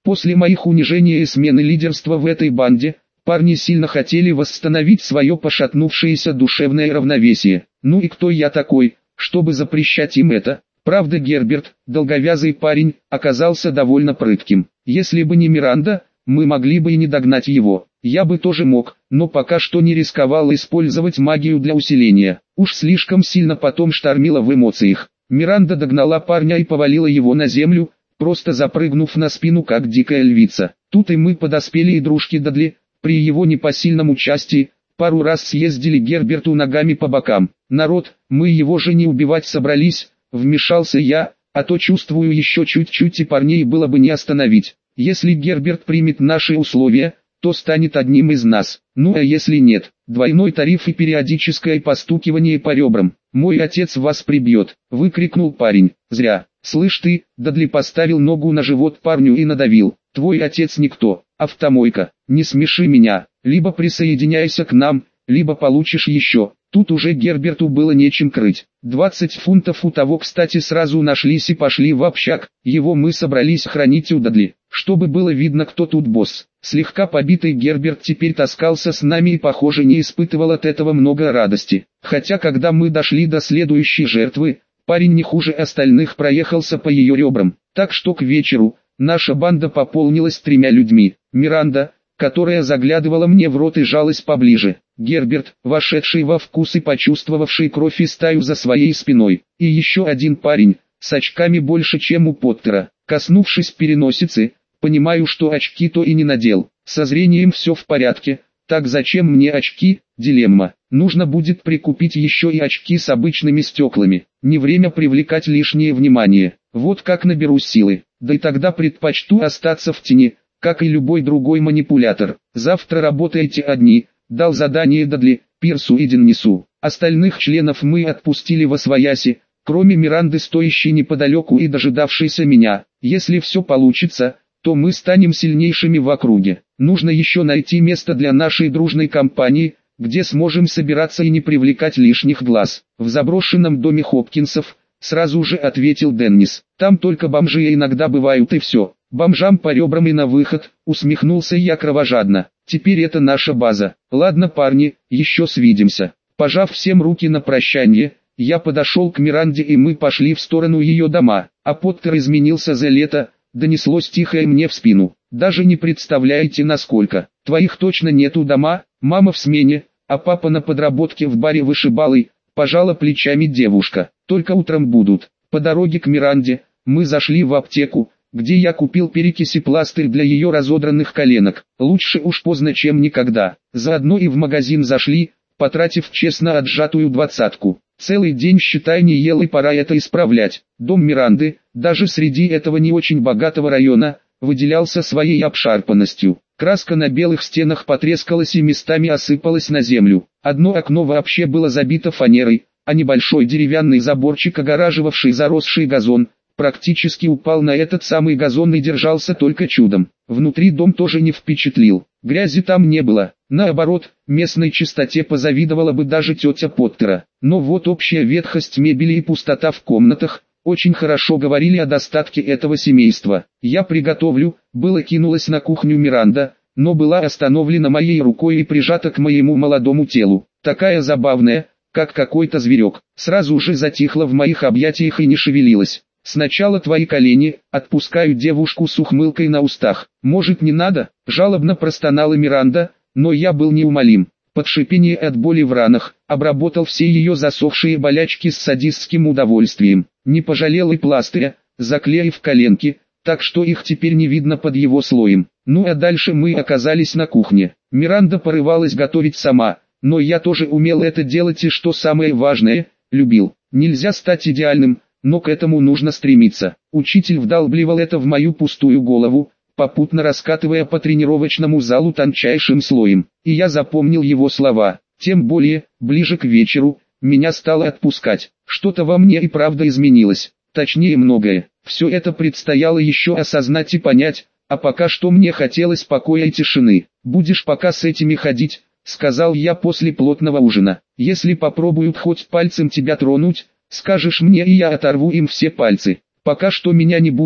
После моих унижений и смены лидерства в этой банде, парни сильно хотели восстановить свое пошатнувшееся душевное равновесие. Ну и кто я такой, чтобы запрещать им это? Правда, Герберт, долговязый парень, оказался довольно прытким. Если бы не Миранда, мы могли бы и не догнать его. Я бы тоже мог, но пока что не рисковал использовать магию для усиления. Уж слишком сильно потом штормило в эмоциях. Миранда догнала парня и повалила его на землю, просто запрыгнув на спину как дикая львица. Тут и мы подоспели, и дружки Дадли, при его непосильном участии, пару раз съездили Герберту ногами по бокам. «Народ, мы его же не убивать собрались», — вмешался я, «а то чувствую еще чуть-чуть и парней было бы не остановить. Если Герберт примет наши условия, то станет одним из нас. Ну а если нет, двойной тариф и периодическое постукивание по ребрам. Мой отец вас прибьет», — выкрикнул парень. «Зря. Слышь ты», — Дадли поставил ногу на живот парню и надавил. «Твой отец никто, автомойка. Не смеши меня. Либо присоединяйся к нам, либо получишь еще». Тут уже Герберту было нечем крыть. 20 фунтов у того, кстати, сразу нашлись и пошли в общак. Его мы собрались хранить у Дадли, чтобы было видно, кто тут босс. Слегка побитый Герберт теперь таскался с нами и, похоже, не испытывал от этого много радости. Хотя, когда мы дошли до следующей жертвы, парень не хуже остальных проехался по ее ребрам. Так что к вечеру наша банда пополнилась 3 людьми. Миранда, которая заглядывала мне в рот и жалась поближе. Герберт, вошедший во вкус и почувствовавший кровь и стаю за своей спиной. И еще один парень, с очками больше, чем у Поттера. Коснувшись переносицы, понимаю, что очки то и не надел. Со зрением все в порядке. Так зачем мне очки? Дилемма. Нужно будет прикупить еще и очки с обычными стеклами. Не время привлекать лишнее внимание. Вот как наберусь силы. Да и тогда предпочту остаться в тени, как и любой другой манипулятор. Завтра работаете одни. Дал задание Дадли, Пирсу и Деннису. Остальных членов мы отпустили восвояси, кроме Миранды, стоящей неподалеку и дожидавшейся меня. Если все получится, то мы станем сильнейшими в округе. Нужно еще найти место для нашей дружной компании, где сможем собираться и не привлекать лишних глаз. В заброшенном доме Хопкинсов, сразу же ответил Деннис. Там только бомжи иногда бывают и все. Бомжам по ребрам и на выход, усмехнулся я кровожадно. Теперь это наша база. Ладно, парни, еще свидимся. Пожав всем руки на прощание, я подошел к Миранде и мы пошли в сторону ее дома. А Поттер изменился за лето, донеслось тихое мне в спину. Даже не представляете насколько. Твоих точно нету дома, мама в смене, а папа на подработке в баре вышибалой, пожала плечами девушка. Только утром будут. По дороге к Миранде, мы зашли в аптеку, где я купил перекись и пластырь для ее разодранных коленок. Лучше уж поздно, чем никогда. Заодно и в магазин зашли, потратив честно отжатую 20-ку. Целый день, считай, не ел, и пора это исправлять. Дом Миранды, даже среди этого не очень богатого района, выделялся своей обшарпанностью. Краска на белых стенах потрескалась и местами осыпалась на землю. Одно окно вообще было забито фанерой, а небольшой деревянный заборчик, огораживавший заросший газон, практически упал на этот самый газон и держался только чудом. Внутри дом тоже не впечатлил. Грязи там не было. Наоборот, местной чистоте позавидовала бы даже тетя Поттера. Но вот общая ветхость мебели и пустота в комнатах очень хорошо говорили о достатке этого семейства. «Я приготовлю», было кинулась на кухню Миранда, но была остановлена моей рукой и прижата к моему молодому телу. Такая забавная, как какой-то зверек. Сразу же затихла в моих объятиях и не шевелилась. «Сначала твои колени», отпускаю девушку с ухмылкой на устах. «Может, не надо?» жалобно простонала Миранда, но я был неумолим. Под шипение от боли в ранах, обработал все ее засохшие болячки с садистским удовольствием. Не пожалел и пластыря, заклеив коленки, так что их теперь не видно под его слоем. Ну а дальше мы оказались на кухне. Миранда порывалась готовить сама, но я тоже умел это делать и, что самое важное, любил. Нельзя стать идеальным, но к этому нужно стремиться. Учитель вдалбливал это в мою пустую голову, попутно раскатывая по тренировочному залу тончайшим слоем. И я запомнил его слова. Тем более, ближе к вечеру, меня стало отпускать. Что-то во мне и правда изменилось. Точнее, многое. Все это предстояло еще осознать и понять, а пока что мне хотелось покоя и тишины. «Будешь пока с этими ходить», — сказал я после плотного ужина. «Если попробуют хоть пальцем тебя тронуть, скажешь мне, и я оторву им все пальцы. Пока что меня не будет,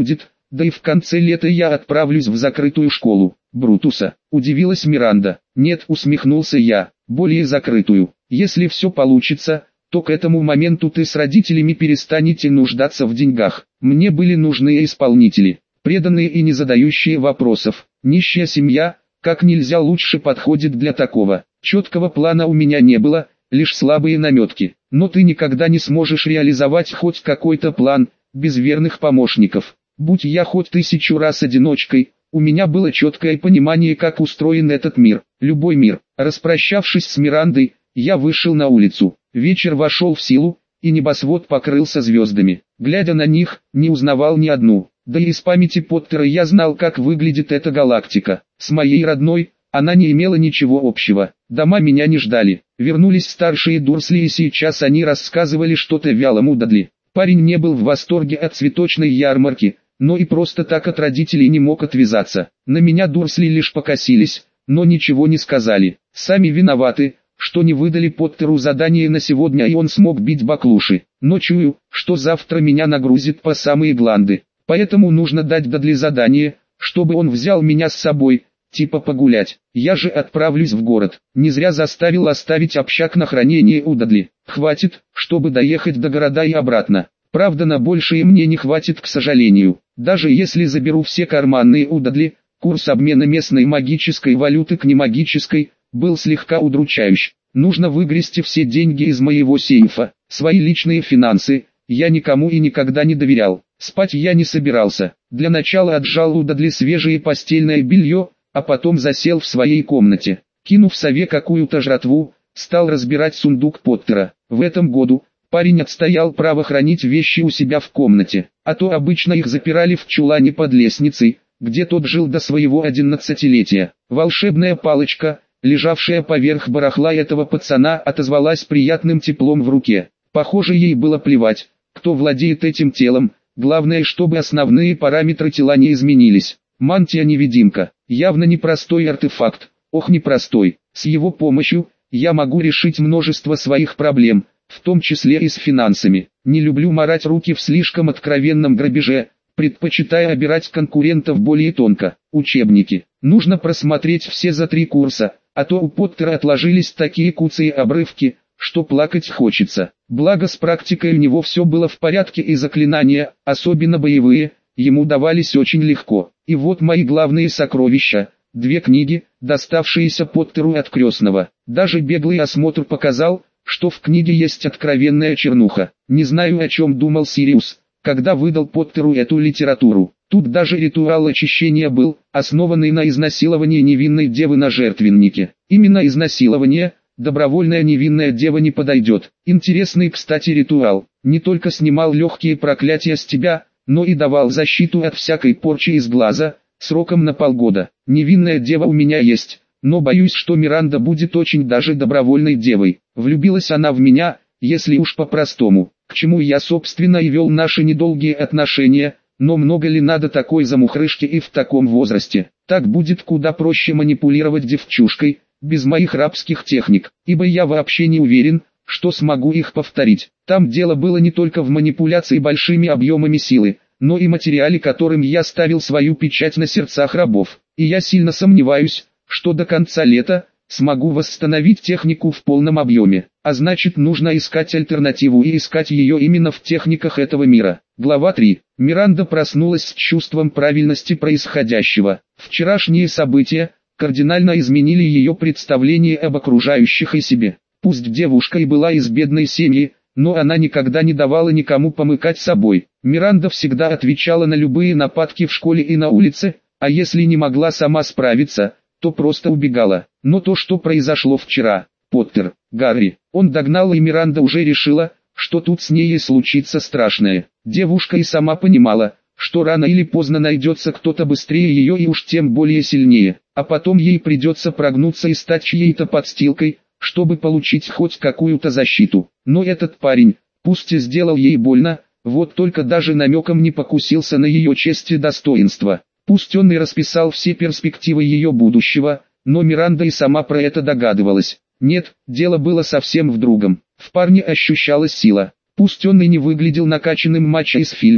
да и в конце лета я отправлюсь в закрытую школу. Брутуса, удивилась Миранда. Нет, усмехнулся я, более закрытую. Если все получится, то к этому моменту ты с родителями перестанете нуждаться в деньгах. Мне были нужны исполнители, преданные и не задающие вопросов. Нищая семья, как нельзя лучше подходит для такого. Четкого плана у меня не было, лишь слабые наметки. Но ты никогда не сможешь реализовать хоть какой-то план, без верных помощников. Будь я хоть 1000 раз одиночкой, у меня было четкое понимание, как устроен этот мир, любой мир. Распрощавшись с Мирандой, я вышел на улицу. Вечер вошел в силу, и небосвод покрылся звездами. Глядя на них, не узнавал ни одну. Да и из памяти Поттера я знал, как выглядит эта галактика. С моей родной, она не имела ничего общего. Дома меня не ждали. Вернулись старшие Дурсли, и сейчас они рассказывали что-то вялому Дадли. Парень не был в восторге от цветочной ярмарки, но и просто так от родителей не мог отвязаться. На меня Дурсли лишь покосились, но ничего не сказали. Сами виноваты, что не выдали Поттеру задание на сегодня, и он смог бить баклуши. Но чую, что завтра меня нагрузит по самые гланды. Поэтому нужно дать Дадли задание, чтобы он взял меня с собой, типа погулять. Я же отправлюсь в город. Не зря заставил оставить общак на хранение у Дадли. Хватит, чтобы доехать до города и обратно. Правда, на большее мне не хватит, к сожалению. Даже если заберу все карманные у Дадли, курс обмена местной магической валюты к немагической был слегка удручающий. Нужно выгрести все деньги из моего сейфа. Свои личные финансы я никому и никогда не доверял. Спать я не собирался. Для начала отжал у Дадли свежее постельное белье, а потом засел в своей комнате. Кинув сове какую-то жратву, стал разбирать сундук Поттера. В этом году парень отстоял право хранить вещи у себя в комнате, а то обычно их запирали в чулане под лестницей, где тот жил до своего 11-летия. Волшебная палочка, лежавшая поверх барахла этого пацана, отозвалась приятным теплом в руке. Похоже, ей было плевать, кто владеет этим телом, главное, чтобы основные параметры тела не изменились. Мантия-невидимка, явно непростой артефакт, ох непростой. С его помощью я могу решить множество своих проблем, в том числе и с финансами. Не люблю марать руки в слишком откровенном грабеже, предпочитая обирать конкурентов более тонко. Учебники нужно просмотреть все за 3 курса, а то у Поттера отложились такие куцые обрывки, что плакать хочется. Благо с практикой у него все было в порядке, и заклинания, особенно боевые, ему давались очень легко. И вот мои главные сокровища, 2 книги, доставшиеся Поттеру от крестного. Даже беглый осмотр показал, что в книге есть откровенная чернуха. Не знаю, о чем думал Сириус, когда выдал Поттеру эту литературу. Тут даже ритуал очищения был, основанный на изнасиловании невинной девы на жертвеннике. Именно изнасилование, добровольная невинная дева не подойдет. Интересный, кстати, ритуал. Не только снимал легкие проклятия с тебя, но и давал защиту от всякой порчи из глаза, сроком на полгода. Невинная дева у меня есть, но боюсь, что Миранда будет очень даже добровольной девой. Влюбилась она в меня, если уж по-простому, к чему я собственно и вел наши недолгие отношения, но много ли надо такой замухрышки и в таком возрасте? Так будет куда проще манипулировать девчушкой, без моих рабских техник, ибо я вообще не уверен, что смогу их повторить. Там дело было не только в манипуляции большими объемами силы, но и материале, которым я ставил свою печать на сердцах рабов. И я сильно сомневаюсь, что до конца лета смогу восстановить технику в полном объеме. А значит, нужно искать альтернативу, и искать ее именно в техниках этого мира. Глава 3. Миранда проснулась с чувством правильности происходящего. Вчерашние события кардинально изменили ее представление об окружающих и себе. Пусть девушка и была из бедной семьи, но она никогда не давала никому помыкать собой. Миранда всегда отвечала на любые нападки в школе и на улице, а если не могла сама справиться, то просто убегала. Но то, что произошло вчера, Поттер, Гарри, он догнал, и Миранда уже решила, что тут с ней и случится страшное. Девушка и сама понимала, что рано или поздно найдется кто-то быстрее ее и уж тем более сильнее, а потом ей придется прогнуться и стать чьей-то подстилкой, чтобы получить хоть какую-то защиту. Но этот парень, пусть и сделал ей больно, вот только даже намеком не покусился на ее честь и достоинство. Пусть он и расписал все перспективы ее будущего, но Миранда и сама про это догадывалась. Нет, дело было совсем в другом. В парне ощущалась сила. Пусть он и не выглядел накачанным мачо из фильмов,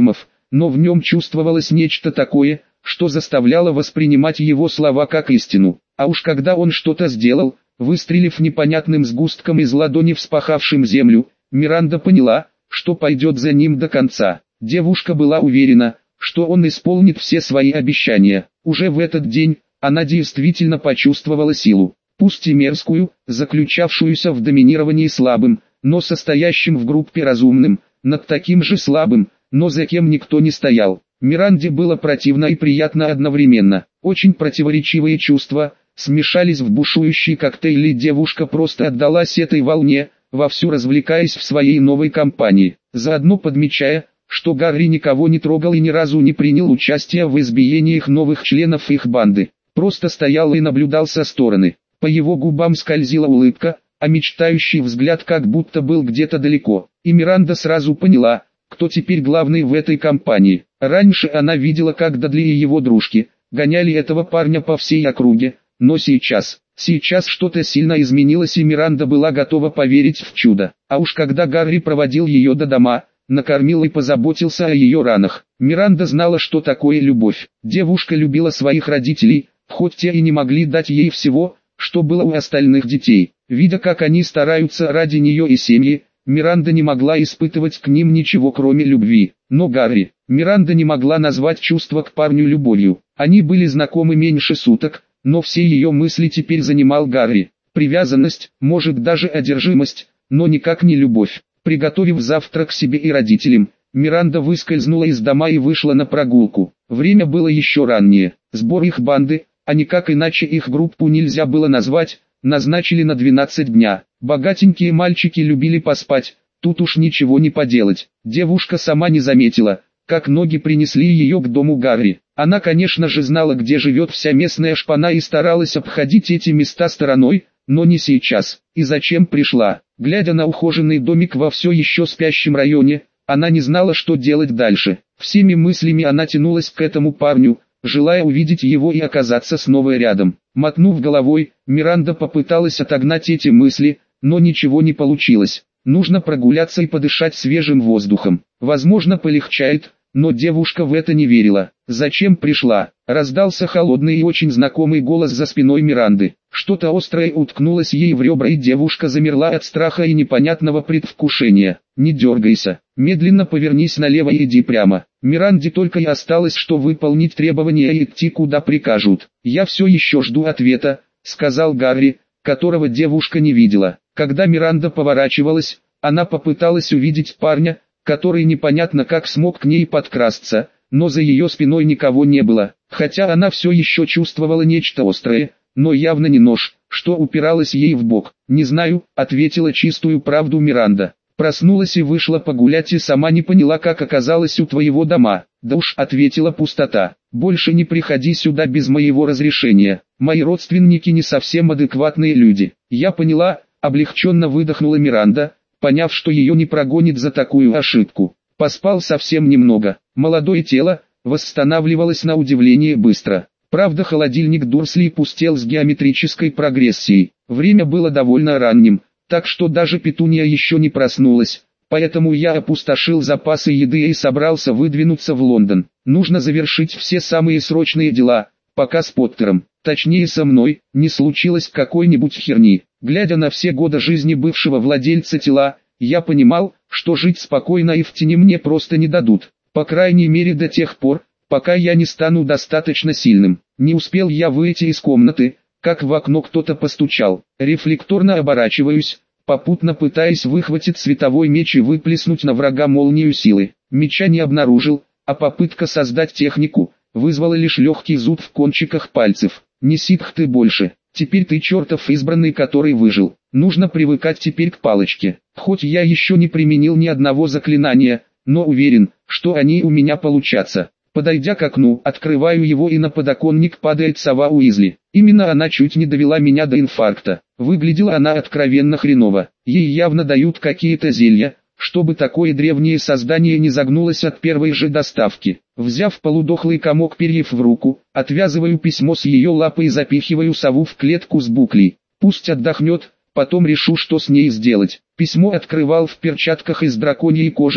но в нем чувствовалось нечто такое, что заставляло воспринимать его слова как истину. А уж когда он что-то сделал, выстрелив непонятным сгустком из ладони вспахавшим землю, Миранда поняла, что пойдет за ним до конца. Девушка была уверена, что он исполнит все свои обещания. Уже в этот день она действительно почувствовала силу, пусть и мерзкую, заключавшуюся в доминировании слабым, но состоящим в группе разумным, над таким же слабым, но за кем никто не стоял. Миранде было противно и приятно одновременно. Очень противоречивые чувства смешались в бушующий коктейль, и девушка просто отдалась этой волне, вовсю развлекаясь в своей новой компании, заодно подмечая, что Гарри никого не трогал и ни разу не принял участия в избиениях новых членов их банды. Просто стоял и наблюдал со стороны. По его губам скользила улыбка, а мечтающий взгляд как будто был где-то далеко. И Миранда сразу поняла, кто теперь главный в этой компании. Раньше она видела, как Дадли и его дружки гоняли этого парня по всей округе, но сейчас что-то сильно изменилось, и Миранда была готова поверить в чудо. А уж когда Гарри проводил ее до дома, накормил и позаботился о ее ранах, Миранда знала, что такое любовь. Девушка любила своих родителей, хоть те и не могли дать ей всего, что было у остальных детей. Видя, как они стараются ради нее и семьи, Миранда не могла испытывать к ним ничего кроме любви. Но Гарри, Миранда не могла назвать чувства к парню любовью. Они были знакомы меньше суток, но все ее мысли теперь занимал Гарри. Привязанность, может даже одержимость, но никак не любовь. Приготовив завтрак себе и родителям, Миранда выскользнула из дома и вышла на прогулку. Время было еще раннее. Сбор их банды, а никак иначе их группу нельзя было назвать, назначили на 12 дня. Богатенькие мальчики любили поспать, тут уж ничего не поделать. Девушка сама не заметила, как ноги принесли ее к дому Гарри. Она, конечно же, знала, где живет вся местная шпана, и старалась обходить эти места стороной, но не сейчас. И зачем пришла? Глядя на ухоженный домик во все еще спящем районе, она не знала, что делать дальше. Всеми мыслями она тянулась к этому парню, желая увидеть его и оказаться снова рядом. Мотнув головой, Миранда попыталась отогнать эти мысли, но ничего не получилось. Нужно прогуляться и подышать свежим воздухом. Возможно, полегчает, но девушка в это не верила. «Зачем пришла?» — раздался холодный и очень знакомый голос за спиной Миранды. Что-то острое уткнулось ей в ребра, и девушка замерла от страха и непонятного предвкушения. «Не дергайся, медленно повернись налево и иди прямо». Миранде только и осталось, что выполнить требования и идти куда прикажут. «Я все еще жду ответа», — сказал Гарри, которого девушка не видела. Когда Миранда поворачивалась, она попыталась увидеть парня, который непонятно как смог к ней подкрасться, но за ее спиной никого не было. Хотя она все еще чувствовала нечто острое, но явно не нож, что упиралось ей в бок. «Не знаю», — ответила чистую правду Миранда. «Проснулась и вышла погулять, и сама не поняла, как оказалась у твоего дома». «Да уж», — ответила пустота. «Больше не приходи сюда без моего разрешения. Мои родственники не совсем адекватные люди». «Я поняла», — облегченно выдохнула Миранда, поняв, что ее не прогонит за такую ошибку. Поспал совсем немного. Молодое тело восстанавливалось на удивление быстро. Правда, холодильник Дурсли пустел с геометрической прогрессией. Время было довольно ранним, так что даже Петунья еще не проснулась. Поэтому я опустошил запасы еды и собрался выдвинуться в Лондон. Нужно завершить все самые срочные дела, пока с Поттером, точнее со мной, не случилось какой-нибудь херни. Глядя на все годы жизни бывшего владельца тела, я понимал, что жить спокойно и в тени мне просто не дадут. По крайней мере до тех пор, пока я не стану достаточно сильным. Не успел я выйти из комнаты, как в окно кто-то постучал. Рефлекторно оборачиваюсь, попутно пытаясь выхватить световой меч и выплеснуть на врага молнию силы. Меча не обнаружил, а попытка создать технику вызвала лишь легкий зуд в кончиках пальцев. «Не ситх ты больше, теперь ты чертов избранный, который выжил. Нужно привыкать теперь к палочке. Хоть я еще не применил ни одного заклинания, но уверен, что они у меня получатся». Подойдя к окну, открываю его, и на подоконник падает сова Уизли. Именно она чуть не довела меня до инфаркта. Выглядела она откровенно хреново. Ей явно дают какие-то зелья, чтобы такое древнее создание не загнулось от первой же доставки. Взяв полудохлый комок перьев в руку, отвязываю письмо с ее лапы и запихиваю сову в клетку с буклей. Пусть отдохнет, потом решу, что с ней сделать. Письмо открывал в перчатках из драконьей кожи,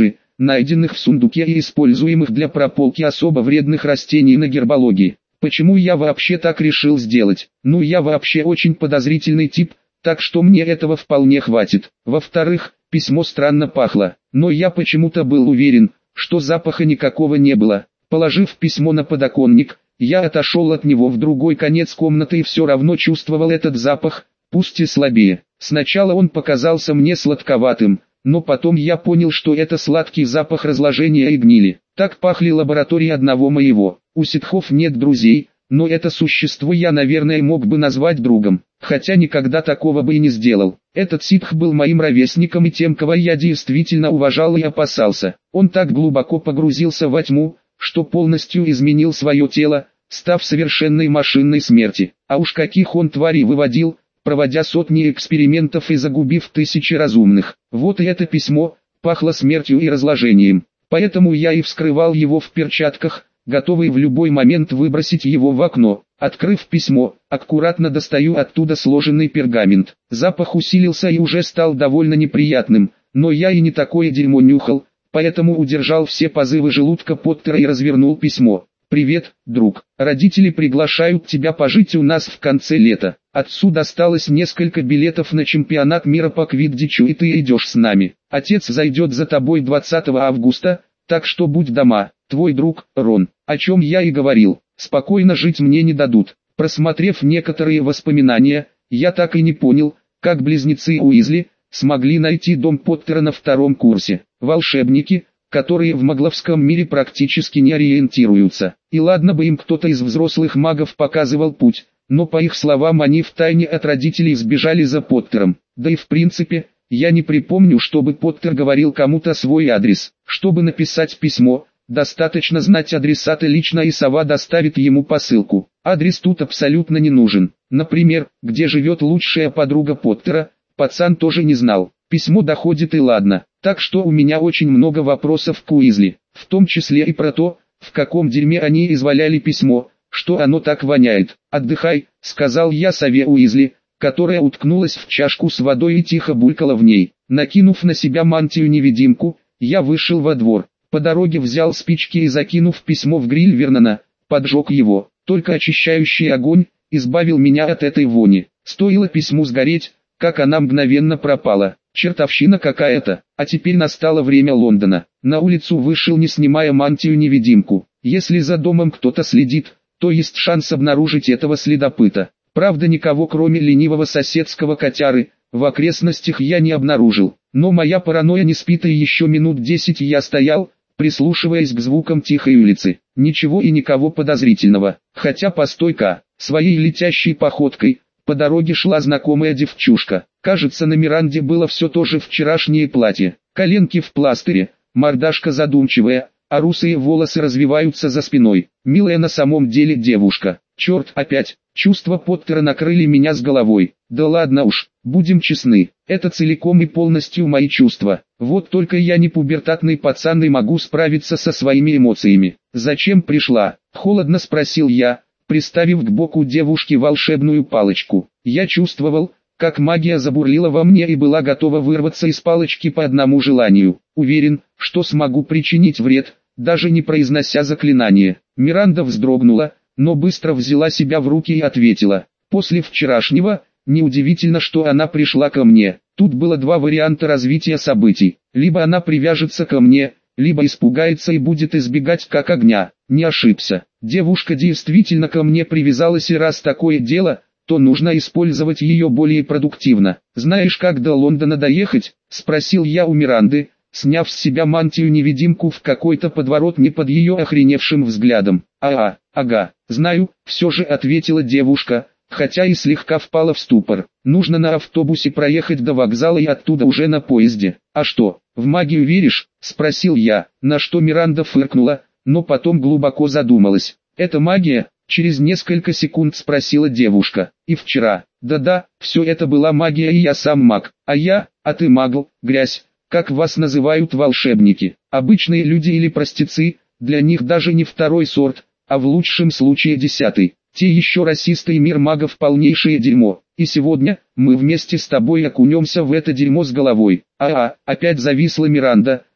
найденных в сундуке и используемых для прополки особо вредных растений на гербологии. Почему я вообще так решил сделать? Ну, я вообще очень подозрительный тип, так что мне этого вполне хватит. Во-вторых, письмо странно пахло, но я почему-то был уверен, что запаха никакого не было. Положив письмо на подоконник, я отошел от него в другой конец комнаты и все равно чувствовал этот запах, пусть и слабее. Сначала он показался мне сладковатым, но потом я понял, что это сладкий запах разложения и гнили. Так пахли лаборатории одного моего. У ситхов нет друзей, но это существо я, наверное, мог бы назвать другом, хотя никогда такого бы и не сделал. Этот ситх был моим ровесником и тем, кого я действительно уважал и опасался. Он так глубоко погрузился во тьму, что полностью изменил свое тело, став совершенной машинной смерти. А уж каких он тварей выводил, проводя сотни экспериментов и загубив тысячи разумных. Вот и это письмо пахло смертью и разложением. Поэтому я и вскрывал его в перчатках, готовый в любой момент выбросить его в окно. Открыв письмо, аккуратно достаю оттуда сложенный пергамент. Запах усилился и уже стал довольно неприятным, но я и не такое дерьмо нюхал, поэтому удержал все позывы желудка Поттера и развернул письмо. «Привет, друг. Родители приглашают тебя пожить у нас в конце лета. Отцу досталось несколько билетов на чемпионат мира по квиддичу, и ты идешь с нами. Отец зайдет за тобой 20 августа, так что будь дома. Твой друг, Рон». О чем я и говорил. Спокойно жить мне не дадут. Просмотрев некоторые воспоминания, я так и не понял, как близнецы Уизли смогли найти дом Поттера на втором курсе. Волшебники, которые в магловском мире практически не ориентируются. И ладно бы им кто-то из взрослых магов показывал путь, но по их словам они втайне от родителей сбежали за Поттером. Да и в принципе, я не припомню, чтобы Поттер говорил кому-то свой адрес. Чтобы написать письмо, достаточно знать адресата лично, и сова доставит ему посылку. Адрес тут абсолютно не нужен. Например, где живет лучшая подруга Поттера, пацан тоже не знал. Письмо доходит и ладно. Так что у меня очень много вопросов к Уизли, в том числе и про то, в каком дерьме они изваляли письмо, что оно так воняет. «Отдыхай», — сказал я сове Уизли, которая уткнулась в чашку с водой и тихо булькала в ней. Накинув на себя мантию-невидимку, я вышел во двор. По дороге взял спички и, закинув письмо в гриль Вернона, поджег его. Только очищающий огонь избавил меня от этой вони. Стоило письму сгореть, как она мгновенно пропала. Чертовщина какая-то. А теперь настало время Лондона. На улицу вышел, не снимая мантию-невидимку. Если за домом кто-то следит, то есть шанс обнаружить этого следопыта. Правда, никого кроме ленивого соседского котяры в окрестностях я не обнаружил. Но моя паранойя не спит, и еще минут 10 я стоял, прислушиваясь к звукам тихой улицы. Ничего и никого подозрительного. Хотя постой-ка, своей летящей походкой по дороге шла знакомая девчушка. Кажется, на Миранде было все то же вчерашнее платье. Коленки в пластыре, мордашка задумчивая, а русые волосы развиваются за спиной. Милая на самом деле девушка. Черт, опять, чувства Поттера накрыли меня с головой. Да ладно уж, будем честны, это целиком и полностью мои чувства. Вот только я не пубертатный пацан и могу справиться со своими эмоциями. «Зачем пришла?» — холодно спросил я, приставив к боку девушки волшебную палочку. Я чувствовал, как магия забурлила во мне и была готова вырваться из палочки по одному желанию. Уверен, что смогу причинить вред, даже не произнося заклинание. Миранда вздрогнула, но быстро взяла себя в руки и ответила. После вчерашнего, неудивительно, что она пришла ко мне. Тут было два варианта развития событий. Либо она привяжется ко мне, либо испугается и будет избегать как огня. Не ошибся. Девушка действительно ко мне привязалась, и раз такое дело, то нужно использовать ее более продуктивно. «Знаешь, как до Лондона доехать?» — спросил я у Миранды, сняв с себя мантию-невидимку в какой-то подворотне под ее охреневшим взглядом. Ага, знаю», — все же ответила девушка, хотя и слегка впала в ступор. «Нужно на автобусе проехать до вокзала и оттуда уже на поезде». «А что, в магию веришь?» — спросил я, на что Миранда фыркнула, но потом глубоко задумалась. «Это магия?» — через несколько секунд спросила девушка. «И вчера?» «Да-да, все это была магия, и я сам маг. А ты магл, грязь, как вас называют волшебники. Обычные люди или простецы, для них даже не второй сорт, а в лучшем случае 10-й. Те еще расисты, и мир магов полнейшее дерьмо. И сегодня, мы вместе с тобой окунемся в это дерьмо с головой». Опять зависла Миранда,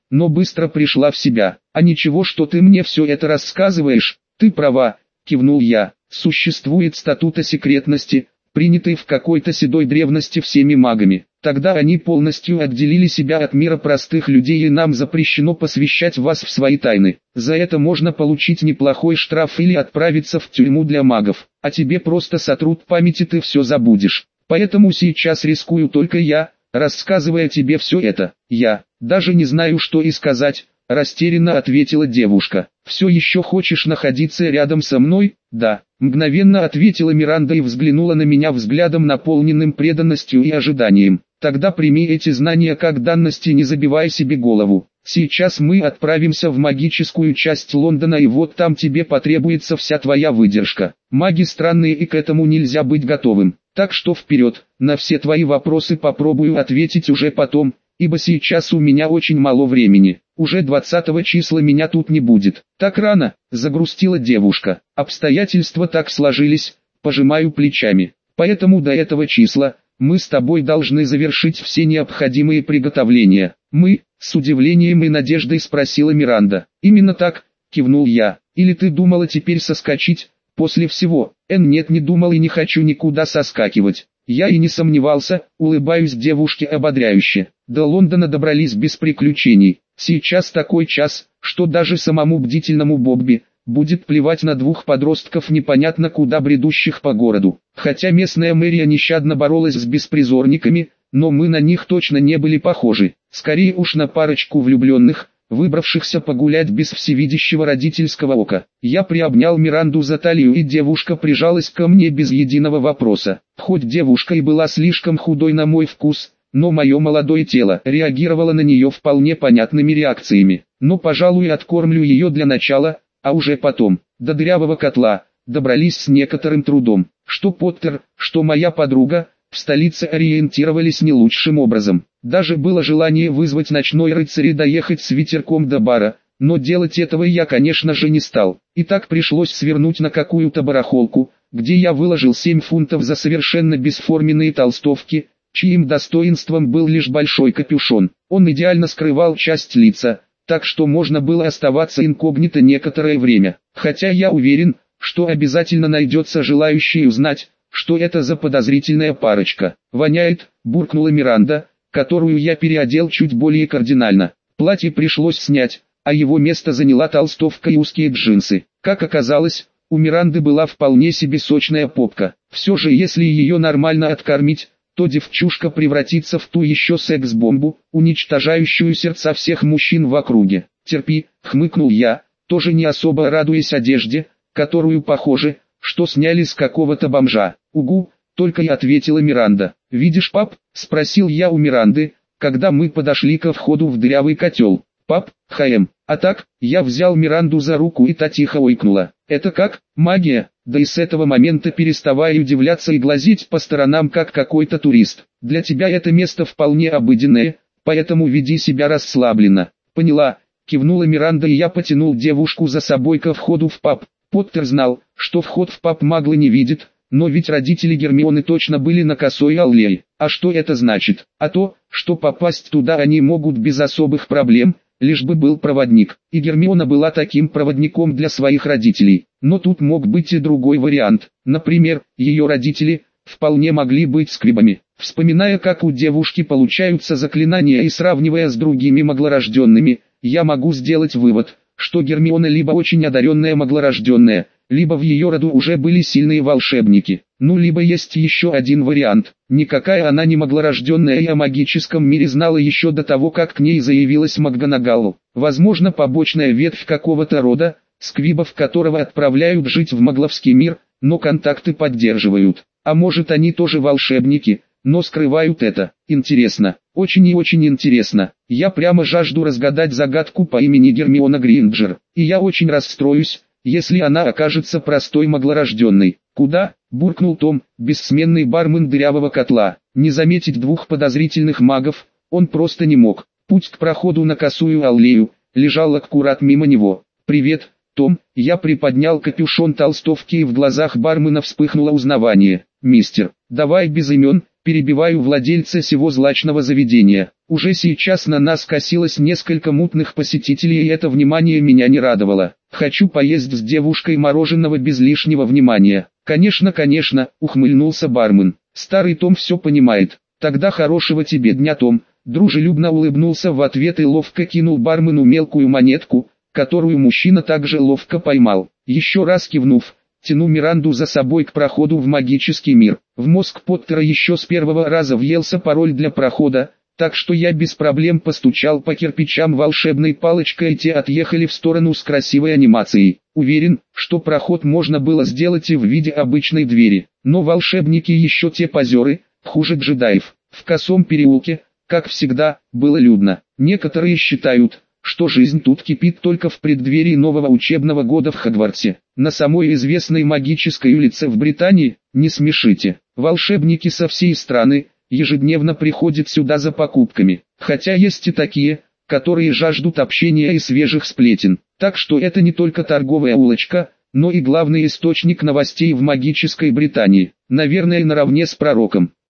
но быстро пришла в себя. «А ничего, что ты мне все это рассказываешь, ты права», — кивнул я. «Существует статут о секретности, принятый в какой-то седой древности всеми магами. Тогда они полностью отделили себя от мира простых людей, и нам запрещено посвящать вас в свои тайны. За это можно получить неплохой штраф или отправиться в тюрьму для магов, а тебе просто сотрут память и ты все забудешь. Поэтому сейчас рискую только я, рассказывая тебе все это. Я даже не знаю, что и сказать», — растерянно ответила девушка. «Все еще хочешь находиться рядом со мной?» «Да», — мгновенно ответила Миранда и взглянула на меня взглядом, наполненным преданностью и ожиданием. «Тогда прими эти знания как данность и не забивай себе голову. Сейчас мы отправимся в магическую часть Лондона, и вот там тебе потребуется вся твоя выдержка. Маги странные, и к этому нельзя быть готовым. Так что вперед, на все твои вопросы попробую ответить уже потом, ибо сейчас у меня очень мало времени. Уже 20 числа меня тут не будет». «Так рано», — загрустила девушка. «Обстоятельства так сложились», — пожимаю плечами. «Поэтому до этого числа мы с тобой должны завершить все необходимые приготовления». «Мы?» — с удивлением и надеждой спросила Миранда. «Именно так», — кивнул я. «Или ты думала теперь соскочить после всего?» «Нет, не думал и не хочу никуда соскакивать». Я и не сомневался, улыбаюсь девушке ободряюще. До Лондона добрались без приключений. Сейчас такой час, что даже самому бдительному Бобби будет плевать на двух подростков, непонятно куда бредущих по городу. Хотя местная мэрия нещадно боролась с беспризорниками, но мы на них точно не были похожи. Скорее уж на парочку влюбленных, выбравшихся погулять без всевидящего родительского ока. Я приобнял Миранду за талию, и девушка прижалась ко мне без единого вопроса. Хоть девушка и была слишком худой на мой вкус, но мое молодое тело реагировало на нее вполне понятными реакциями. Но, пожалуй, откормлю ее для начала, а уже потом. До дырявого котла добрались с некоторым трудом. Что Поттер, что моя подруга в столице ориентировались не лучшим образом. Даже было желание вызвать ночной рыцарь и доехать с ветерком до бара, но делать этого я, конечно же, не стал. И так пришлось свернуть на какую-то барахолку, где я выложил 7 фунтов за совершенно бесформенные толстовки, чьим достоинством был лишь большой капюшон. Он идеально скрывал часть лица, так что можно было оставаться инкогнито некоторое время. Хотя я уверен, что обязательно найдется желающий узнать, что это за подозрительная парочка. «Воняет», — буркнула Миранда, которую я переодел чуть более кардинально. Платье пришлось снять, а его место заняла толстовка и узкие джинсы. Как оказалось, у Миранды была вполне себе сочная попка. Все же, если ее нормально откормить, то девчушка превратится в ту еще секс-бомбу, уничтожающую сердца всех мужчин в округе. «Терпи», — хмыкнул я, тоже не особо радуясь одежде, которую, похоже, что сняли с какого-то бомжа. «Угу», — только и ответила Миранда. «Видишь, пап?» — спросил я у Миранды, когда мы подошли ко входу в дырявый котел. «Пап, ХМ». А так, я взял Миранду за руку, и та тихо ойкнула. «Это как? Магия?» Да и с этого момента переставая удивляться и глазеть по сторонам, как какой-то турист. «Для тебя это место вполне обыденное, поэтому веди себя расслабленно». «Поняла», — кивнула Миранда, и я потянул девушку за собой ко входу в паб. Поттер знал, что вход в паб маглы не видит, но ведь родители Гермионы точно были на косой аллее. А что это значит? А то, что попасть туда они могут без особых проблем, лишь бы был проводник. И Гермиона была таким проводником для своих родителей. Но тут мог быть и другой вариант. Например, ее родители вполне могли быть сквибами. Вспоминая, как у девушки получаются заклинания, и сравнивая с другими маглорожденными, я могу сделать вывод, что Гермиона либо очень одаренная маглорожденная, либо в ее роду уже были сильные волшебники. Ну либо есть еще один вариант. Никакая она не маглорожденная, и о магическом мире знала еще до того, как к ней заявилась МакГонагалл. Возможно, побочная ветвь какого-то рода, сквибов которого отправляют жить в магловский мир, но контакты поддерживают. А может, они тоже волшебники, но скрывают это. Интересно, очень и очень интересно. Я прямо жажду разгадать загадку по имени Гермиона Грейнджер. И я очень расстроюсь, если она окажется простой маглорожденной. «Куда?» – буркнул Том, бессменный бармен дырявого котла. Не заметить двух подозрительных магов он просто не мог. Путь к проходу на косую аллею лежал аккурат мимо него. «Привет, Том». Я приподнял капюшон толстовки, и в глазах бармена вспыхнуло узнавание. «Мистер, давай без имен», перебиваю владельца сего злачного заведения. Уже сейчас на нас косилось несколько мутных посетителей, и это внимание меня не радовало. Хочу поесть с девушкой мороженого без лишнего внимания. Конечно, конечно, ухмыльнулся бармен. Старый Том все понимает. Тогда хорошего тебе дня, Том. Дружелюбно улыбнулся в ответ и ловко кинул бармену мелкую монетку, которую мужчина также ловко поймал. Еще раз кивнув, тяну Миранду за собой к проходу в магический мир. В мозг Поттера еще с первого раза въелся пароль для прохода, так что я без проблем постучал по кирпичам волшебной палочкой, и те отъехали в сторону с красивой анимацией. Уверен, что проход можно было сделать и в виде обычной двери, но волшебники еще те позеры, хуже джедаев. В косом переулке, как всегда, было людно. Некоторые считают, что жизнь тут кипит только в преддверии нового учебного года в Хогвартсе. На самой известной магической улице в Британии, не смешите, волшебники со всей страны ежедневно приходят сюда за покупками. Хотя есть и такие, которые жаждут общения и свежих сплетен. Так что это не только торговая улочка, но и главный источник новостей в магической Британии. Наверное, наравне с пророком.